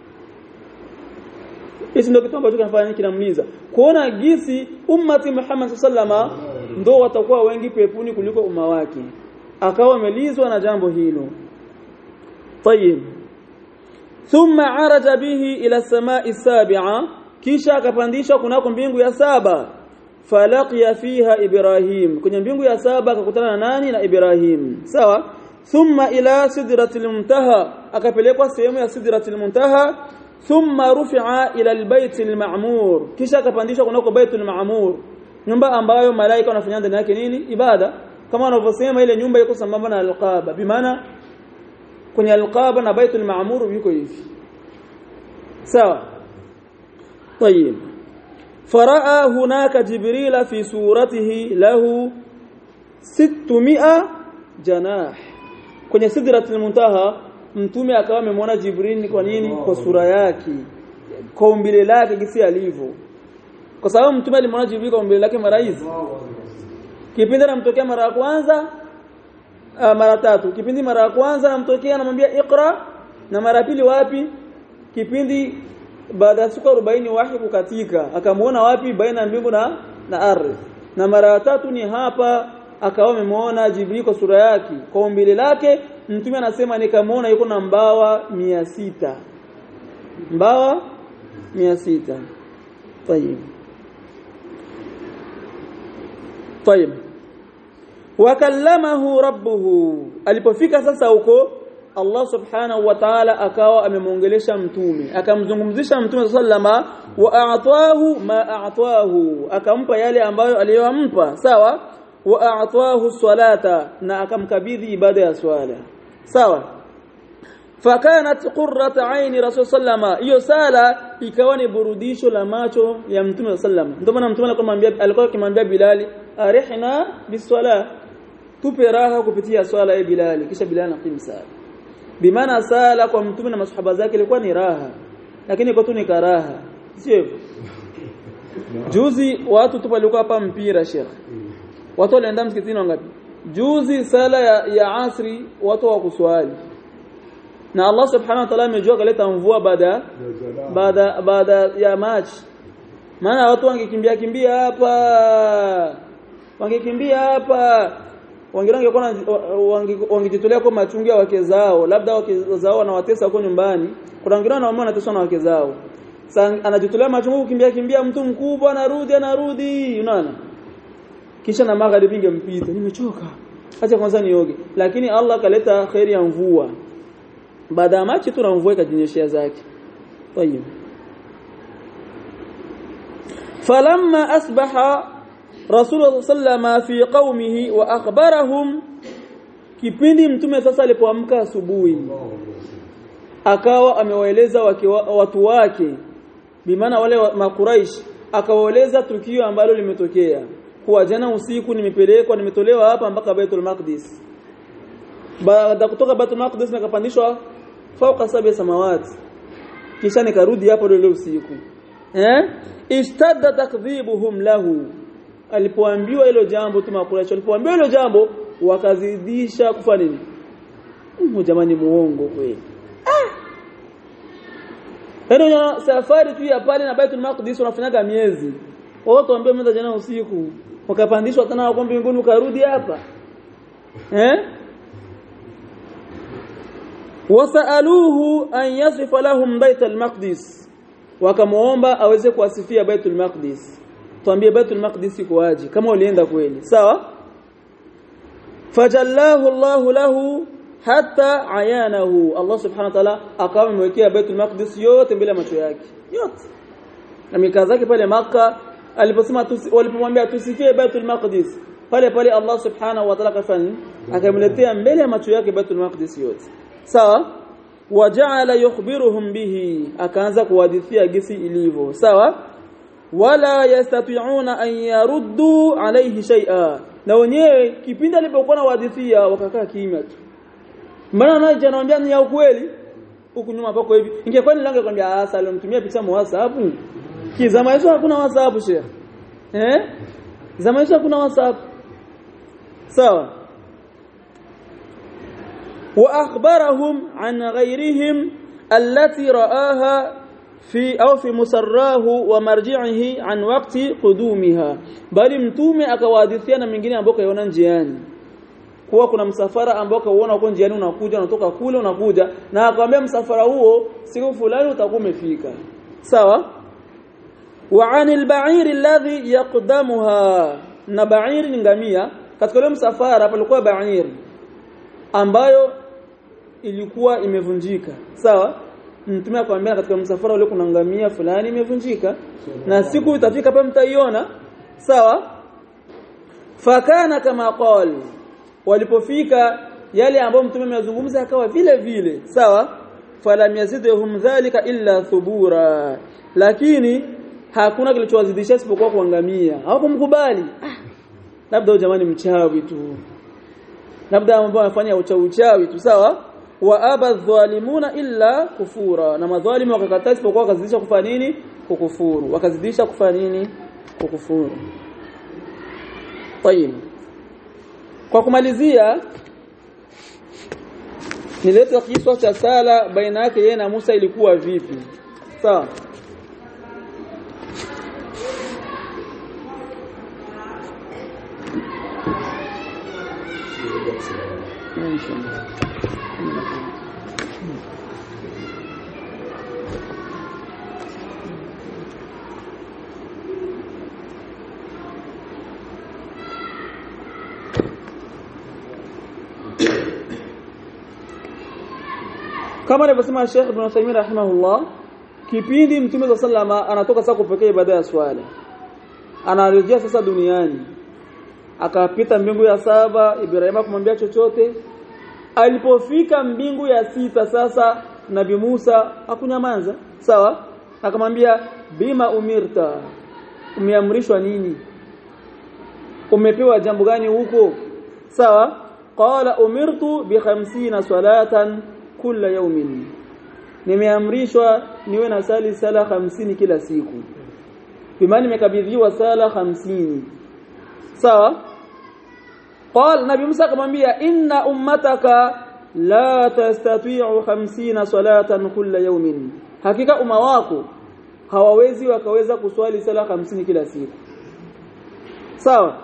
Hicho ndio kitu ambacho kinafanya kinamuliza kuona gisi ummati Muhammad sallama ndio watakuwa wengi peponi kuliko umma wake. Akawa amelizwa na jambo hilo. Tayeb. Thumma araja bihi ila samai sabi'a, kisha akapandishwa kunako mbingu ya saba. Falaqiya fiha Ibrahim, kwenye mbingu ya saba akakutana na nani? Na Ibrahim. Sawa. Thumma ila sidratil muntaha, akapelekwa sehemu ya sidratil muntaha. Thumma rufi'a ila albaytil ma'mur, kisha akapandishwa kunako baitul ma'mur, nyumba ambayo malaika wanafanya ndani yake nini? Ibada. Kama wanavyosema ile nyumba iko sambamba na al-Kaaba, bi maana kwenye al-Kaaba na baitul ma'mur viko hivi. Sawa. Tayeb. Faraa hunaka Jibril fi suratihi lahu sitmia janah. Kwenye sidratul muntaha mtume akawa amemwona Jibril. Kwa nini? Kwa sura yake, kwa umbile lake gisi alivyo. Kwa sababu mtume alimwona Jibril kwa umbile lake mara hizi. Kipindi anamtokea mara ya kwanza, mara tatu. Kipindi mara ya kwanza anamtokea anamwambia Iqra, na mara pili wapi? Kipindi baada ya siku arobaini wahi kukatika, akamuona wapi? Baina mbingu na na ardhi. Na mara ya tatu ni hapa akawa amemwona Jibril kwa sura yake, kwa umbile lake. Mtume anasema nikamuona yuko na mbawa mia sita. Mbawa mia sita. Tayeb. Tayeb. Wakallamahu rabbuhu, alipofika sasa huko Allah subhanahu wa ta'ala akawa amemuongelesha mtume, akamzungumzisha mtume sallama, wa a'tahu ma a'tahu, akampa yale ambayo aliyompa. Sawa. Wa a'tahu salata, na akamkabidhi ibada ya swala. Sawa. Fakanat qurrat aini rasul sallama, hiyo sala ikawa ni burudisho la macho ya mtume sallama. Ndio maana mtume akamwambia, alikuwa akimwambia Bilal, arihna biswala, tupe raha kupitia swala ya Bilal. Kisha Bilal anakim sala. Bimaana sala kwa mtume na masahaba zake ilikuwa ni raha, lakini kwa tu ni karaha, sio? Juzi watu tu walikuwa hapa mpira Sheikh, watu walienda msikitini wangapi juzi? Sala ya, ya asri watu wa kuswali, na Allah subhanahu wa ta'ala amejua kaleta mvua baada baada baada ya match. Maana watu wangekimbia kimbia hapa, wangekimbia hapa, wangekuwa wangejitolea kwa machungi ya wake zao, labda wake zao wanawatesa huko nyumbani. Kuna wengine wanaomba wanateswa na wake zao. Sasa anajitolea machungu kukimbia kimbia, mtu mkubwa anarudi anarudi, unaona? Kisha na magharibi ingempita, nimechoka, acha kwanza nioge. Lakini Allah kaleta khairi ya mvua. Baada ya machi tu na mvua ikajinyeshia zake. Tayeb. Falamma asbaha Rasulullah sallama fi qaumihi wa akhbarahum, kipindi mtume sasa alipoamka asubuhi akawa amewaeleza watu wake, bimaana wale makuraish, akawaeleza tukio ambalo limetokea. Kwa jana usiku nimepelekwa, nimetolewa hapa mpaka Baitul Maqdis. Baada kutoka Baitul Maqdis nikapandishwa fauka saba samawati, kisha nikarudi hapo leo usiku. Eh? Istadda takdhibuhum lahu, alipoambiwa hilo jambo tu makuraish, alipoambiwa hilo jambo wakazidisha kufanya nini? Mungu jamani, muongo kweli. Ah! Ndio safari tu ya pale na Baitul Maqdis unafanyaga miezi. Watu ambao mmoja jana usiku wakapandishwa tena kwa mbinguni ukarudi hapa. Eh? Wasaaluhu an yasifa lahum Baitul Maqdis, wakamuomba aweze kuwasifia Baitul Maqdis. Tuambie Baitul Maqdis iko aje kama ulienda kweli. Sawa? Fajallahu Allahu lahu hatta ayanahu, Allah subhanahu wa ta'ala akawa amewekea Baitul Maqdis yote mbele ya macho yake yote. Na mikaza zake pale Makkah aliposema walipomwambia tusifie Baitul Maqdis, pale pale Allah subhanahu wa ta'ala kafanya akamletea mbele ya macho yake Baitul Maqdis yote. Sawa? Waja'ala yukhbiruhum bihi, akaanza kuhadithia gisi ilivyo. Sawa? Wala yastati'una an yaruddu alayhi shay'a, na wenyewe kipindi alipokuwa na hadithi wakakaa kimya tu. Maana naye anawaambia ni ya ukweli, huku nyuma pako hivi. Ingekuwa ni lango kwambia asa alimtumia picha mu WhatsApp. Kizama hizo hakuna WhatsApp sheikh. Eh? Zama hizo hakuna WhatsApp. Sawa? wa akhbarahum an ghayrihim allati ra'aha fi au fi musarrahu wa marji'ihi an waqti qudumiha, bali mtume akawadithia na mingine ambao kaiona njiani, kuwa kuna msafara ambao kauona uko njiani unakuja, unatoka kule unakuja, na akamwambia msafara huo siku fulani utakuwa umefika. Sawa. Wa anil ba'ir alladhi yaqdamuha, na ba'ir ni ngamia. Katika ile msafara palikuwa ba'ir ambayo ilikuwa imevunjika. Sawa. Mtume akamwambia katika msafara ule kuna ngamia fulani imevunjika, na siku itafika hapa mtaiona. Sawa. Fakana kama qala, walipofika yale ambayo mtume amezungumza akawa vile vile. Sawa. Falam yazidhum dhalika illa thubura, lakini hakuna kilichowazidisha isipokuwa kuangamia. Hawakumkubali. Ah, labda jamani mchawi tu, labda ambao wanafanya uchawi tu. Sawa. Wa aba dhalimuna illa kufura, na madhalimu wakakataa isipokuwa wakazidisha kufanya nini? Kukufuru. Wakazidisha kufanya nini? Kukufuru. Tayeb, kwa kumalizia nileta kiswa cha sala baina yake yeye na Musa ilikuwa vipi. Sawa. Kama alivyosema Sheikh Ibn Uthaymeen rahimahullah, kipindi Mtume sallama anatoka sasa kupokea ibada ya swala, anarejea sasa duniani, akapita mbingu ya saba, Ibrahim akamwambia chochote. Alipofika mbingu ya sita sasa Nabii Musa hakunyamaza. Sawa. Akamwambia bima umirta, umeamrishwa nini? Umepewa jambo gani huko? Sawa. Qala umirtu bi khamsina salatan kila yawmin, nimeamrishwa niwe na sali sala hamsini kila siku. Bima nimekabidhiwa sala hamsini. Sawa. Qala Nabii Musa akamwambia inna ummataka la tastati'u hamsina salatan kila yawmin, hakika umma wako hawawezi wakaweza kuswali sala hamsini kila siku. Sawa.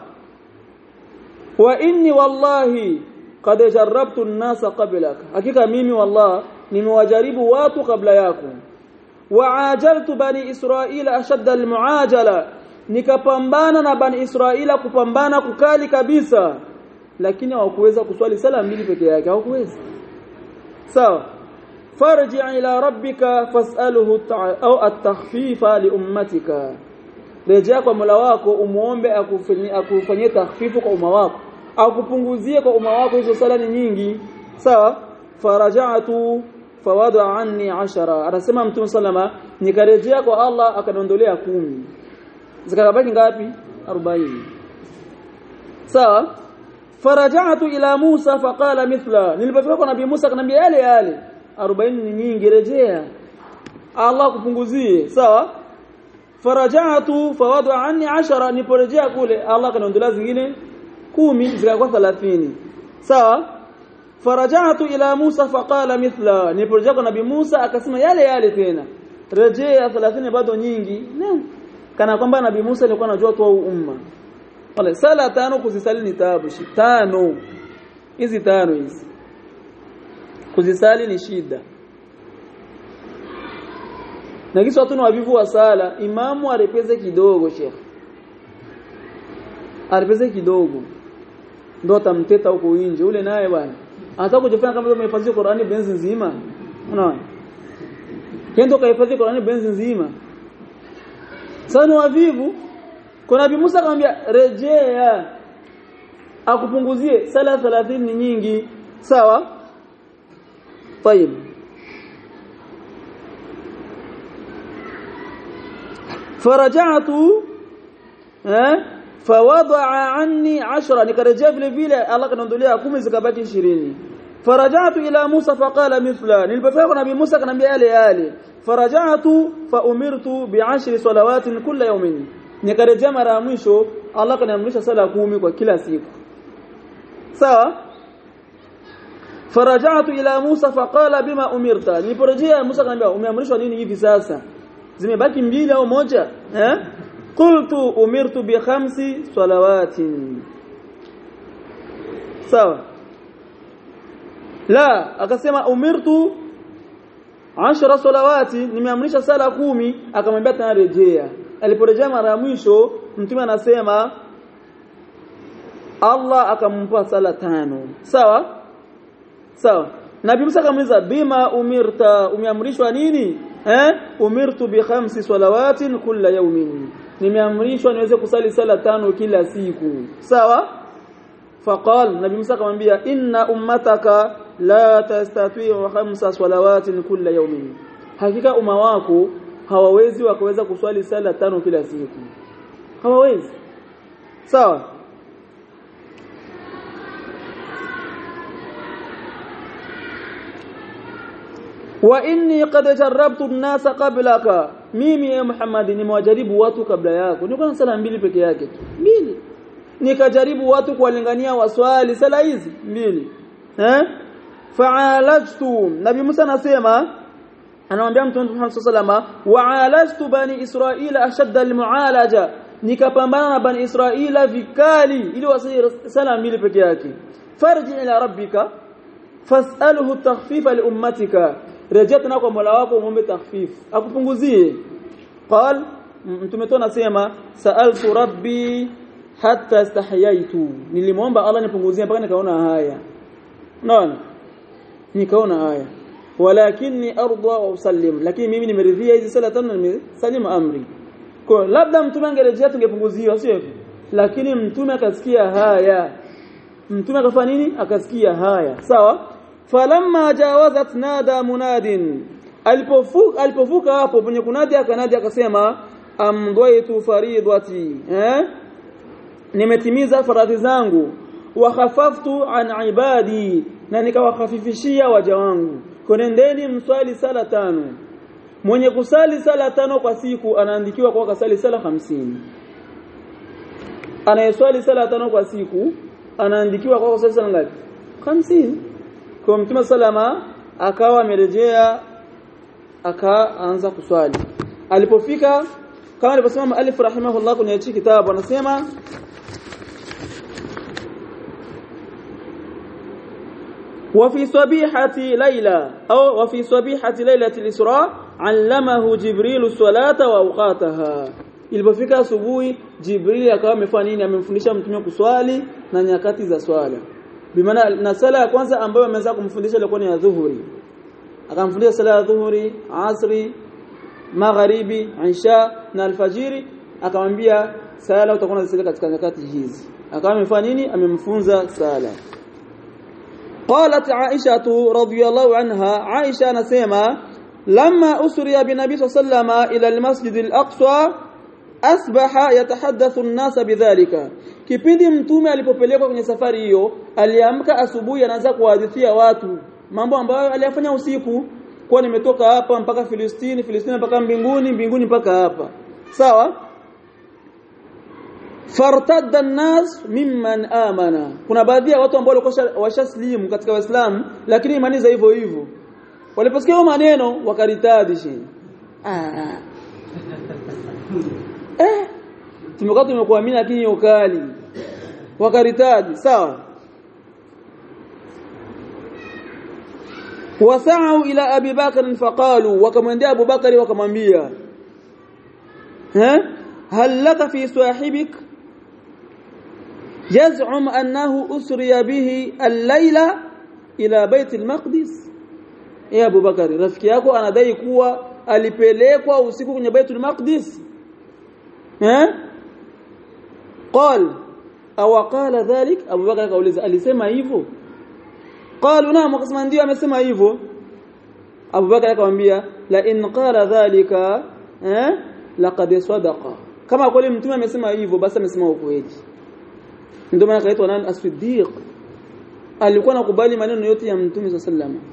Wa inni wallahi qad jarrabtu an-nasa qablak, hakika mimi wallah nimewajaribu watu kabla yako. Wa ajaltu bani israila ashadda al-muajala, nikapambana na bani israila kupambana kukali kabisa, lakini hawakuweza kuswali sala mbili peke yake, hawakuweza. Sawa. Farji ila rabbika fas'aluhu au at-takhfifa li ummatika, rejea kwa Mola wako umuombe akufanyie akufanyie takhfifu kwa umma wako, akupunguzie kwa umma wako hizo sala ni nyingi. Sawa. Faraja'tu fawada anni ashara, anasema Mtume sallama nikarejea kwa Allah akaniondolea kumi, zikabaki ngapi? arobaini. Sawa. Faraja'tu ila Musa faqala mithla, nilipofika kwa Nabii Musa akaniambia yale yale, arobaini ni nyingi, rejea Allah kupunguzie. Sawa. Faraja'tu fawada anni ashara, niporejea kule Allah akaniondolea zingine kumi, zikakuwa thelathini. Sawa. Faraja'tu ila Musa faqala mithla, niporejea kwa Nabii Musa akasema yale yale tena, rejea thelathini bado nyingi. Naam, kana kwamba Nabii Musa alikuwa anajua tu umma. Wale sala tano kuzisali ni taabu, tano hizi tano hizi kuzisali ni shida. Na kisha watu wavivu wa sala, imamu arepeze kidogo, Sheikh arepeze kidogo ndio tamteta huko nje ule, naye bwana anataka kujifanya kama amehifadhi Qur'ani benzi nzima. Unaona, kendo kahifadhi Qur'ani benzi nzima. Sana wavivu. Kwa Nabii Musa akamwambia rejea akupunguzie sala thelathini ni nyingi. Sawa. Tayeb, faraja'tu eh fawada'a anni ashara, nikarejea vile vile Allah kanondolea kumi zikabaki ishirini. Faraja'tu ila Musa faqala mithla, nilipofika kwa Nabii Musa kanambia yale yale. Faraja'tu fa umirtu bi'ashri salawatin kulla yawmin, nikarejea mara ya mwisho Allah kaniamrisha sala kumi kwa kila siku. Sawa. faraja'tu ila Musa faqala bima umirta, niliporejea Musa akaniambia umeamrishwa nini hivi sasa, zimebaki mbili au moja eh qultu umirtu bi khamsi salawatin. Sawa, la akasema umirtu ashara salawati, nimeamrisha sala kumi. Akamwambia tena rejea. Aliporejea mara ya mwisho mtume anasema Allah akampa sala tano. Sawa sawa. Nabii Musa akamuuliza bima umirta, umeamrishwa nini eh umirtu bi khamsi salawatin kulla yawmin, nimeamrishwa niweze kusali sala tano kila siku. Sawa. Faqal, Nabii Musa akamwambia inna ummataka la tastati'u khamsa salawatin kulla yawmin, hakika umma wako hawawezi wakaweza kuswali sala tano kila siku, hawawezi. Sawa. wa inni qad jarrabtu an-nasa qablaka, mimi ya Muhammad nimewajaribu watu kabla yako. Niko na sala mbili peke yake tu, mbili. Nikajaribu watu kuwalingania waswali sala hizi mbili eh fa'alajtu. Nabii Musa anasema, anamwambia Mtume Muhammad sallallahu alaihi wasallam, wa'alajtu bani Israila ashadda al-mu'alaja, nikapambana na bani Israila vikali ili wasali sala mbili peke yake. Farji ila rabbika fas'alhu takhfifa li ummatika, rejea kwa Mola wako muombe takhfif akupunguzie. Qal, Mtume tu anasema sa'altu rabbi hatta istahayaitu, nilimuomba Allah nipunguzie mpaka nikaona haya. Naona nikaona haya. Walakinni arda wa usallim, lakini mimi nimeridhia hizi sala tano, nimesalimu amri. Kwa labda mtume angerejea tungepunguziwa, sio hivyo? Lakini mtume akasikia haya. Mtume akafanya nini? Akasikia haya. Sawa. Falamma jawazat nada munadin, alipofuka alipofuka hapo kwenye kunadi akanadi akasema amdaitu faridati, eh nimetimiza faradhi zangu, wa khafaftu an ibadi, na nikawakhafifishia waja wangu. Konendeni mswali sala tano. Mwenye kusali sala tano kwa siku anaandikiwa kwa kusali sala hamsini. Anayeswali sala tano kwa siku anaandikiwa kwa kusali sala ngapi? hamsini. Kwa Mtume salama akawa amerejea akaanza kuswali. Alipofika kama alivyosema muallif rahimahullah kwenye hichi kitabu, anasema وفي صبيحة ليلة أو وفي صبيحة ليلة الإسراء علمه جبريل الصلاة وأوقاتها. Ilipofika asubuhi Jibril akawa amefanya nini? Amemfundisha mtume kuswali na nyakati za swala. Bimaana na sala ya kwanza ambayo ameanza kumfundisha ilikuwa ni ya dhuhuri. Akamfundisha sala ya dhuhuri, asri, magharibi, isha na alfajiri. Akamwambia sala utakuwa unazisali katika nyakati hizi. Akawa amefanya nini? Amemfunza sala. قالت عائشة رضي الله عنها, عائشة نسيما لما أسري بنبي صلى الله عليه وسلم إلى المسجد الأقصى أصبح يتحدث الناس بذلك. Kipindi mtume alipopelekwa kwenye safari hiyo, aliamka asubuhi anaanza kuhadithia watu mambo ambayo aliyafanya usiku, kwa nimetoka hapa mpaka Filistini, Filistini mpaka mbinguni, mbinguni mpaka hapa. Sawa? Fartadda an-nas mimman amana, kuna baadhi ya watu ambao walikuwa washaslimu katika Waislamu lakini imani za hivyo hivyo, waliposikia maneno wakaritadi shini. Ah eh tumekuwa tumekuamini lakini ukali wakaritadi. Sawa. Wasa'u ila Abi Bakr faqalu, wakamwendea Abu Bakari wakamwambia ha hal laka fi sahibik yaz'um annahu usriya bihi al-layla ila Bait al-Maqdis. Ya Abu Bakari, rafiki yako anadai kuwa alipelekwa usiku kwenye Bait al-Maqdis. Eh? Qal aw qala dhalik, Abu Bakari kauliza alisema hivyo? Qalu naam, akasema ndio amesema hivyo. Abu Bakari akamwambia la in qala dhalika eh laqad sadaqa, kama kweli mtume amesema hivyo basi amesema ukweli. Ndio maana kaitwa nani as-Siddiq, alikuwa anakubali maneno yote ya mtume sallallahu alaihi wasallam.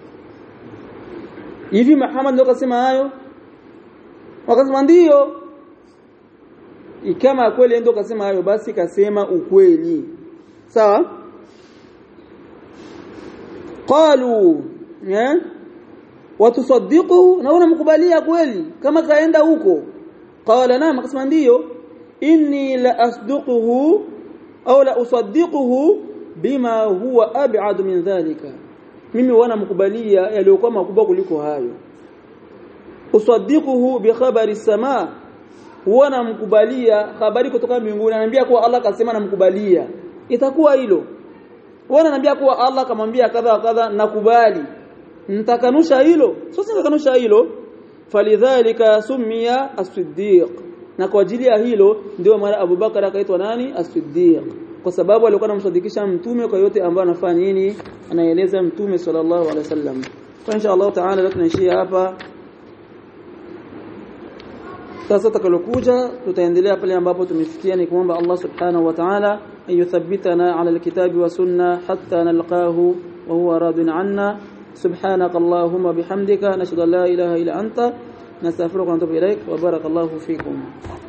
Hivi Muhammad ndio kasema hayo? Wakasema ndio. Ikama kweli ndio kasema hayo basi kasema ukweli. Sawa? qalu eh watusaddiquhu na unamkubalia kweli kama kaenda huko qala naam akasema ndio inni la asduquhu au la usaddiquhu bima huwa ab'ad min dhalika mimi wana mkubalia yaliyokuwa makubwa kuliko hayo usaddiquhu bi khabari samaa wana mkubalia habari kutoka mbinguni ananiambia kuwa Allah kasema namkubalia itakuwa hilo wana ananiambia kuwa Allah kamwambia kadha kadha nakubali nitakanusha hilo sasa nitakanusha hilo falidhalika sumia as-siddiq na kwa ajili ya hilo ndio mara Abu Bakar akaitwa nani as-siddiq kwa sababu alikuwa anamsadikisha mtume kwa yote ambayo anafanya nini anaeleza mtume sallallahu alaihi wasallam kwa insha Allah taala leo tunaishia hapa sasa takalokuja tutaendelea pale ambapo tumefikia ni kuomba Allah subhanahu wa ta'ala ayuthabbitana ala alkitabi wa sunna hatta nalqahu wa huwa radin anna subhanakallahumma bihamdika nashhadu an la ilaha illa anta nastaghfiruka wa natubu ilaik wa barakallahu fikum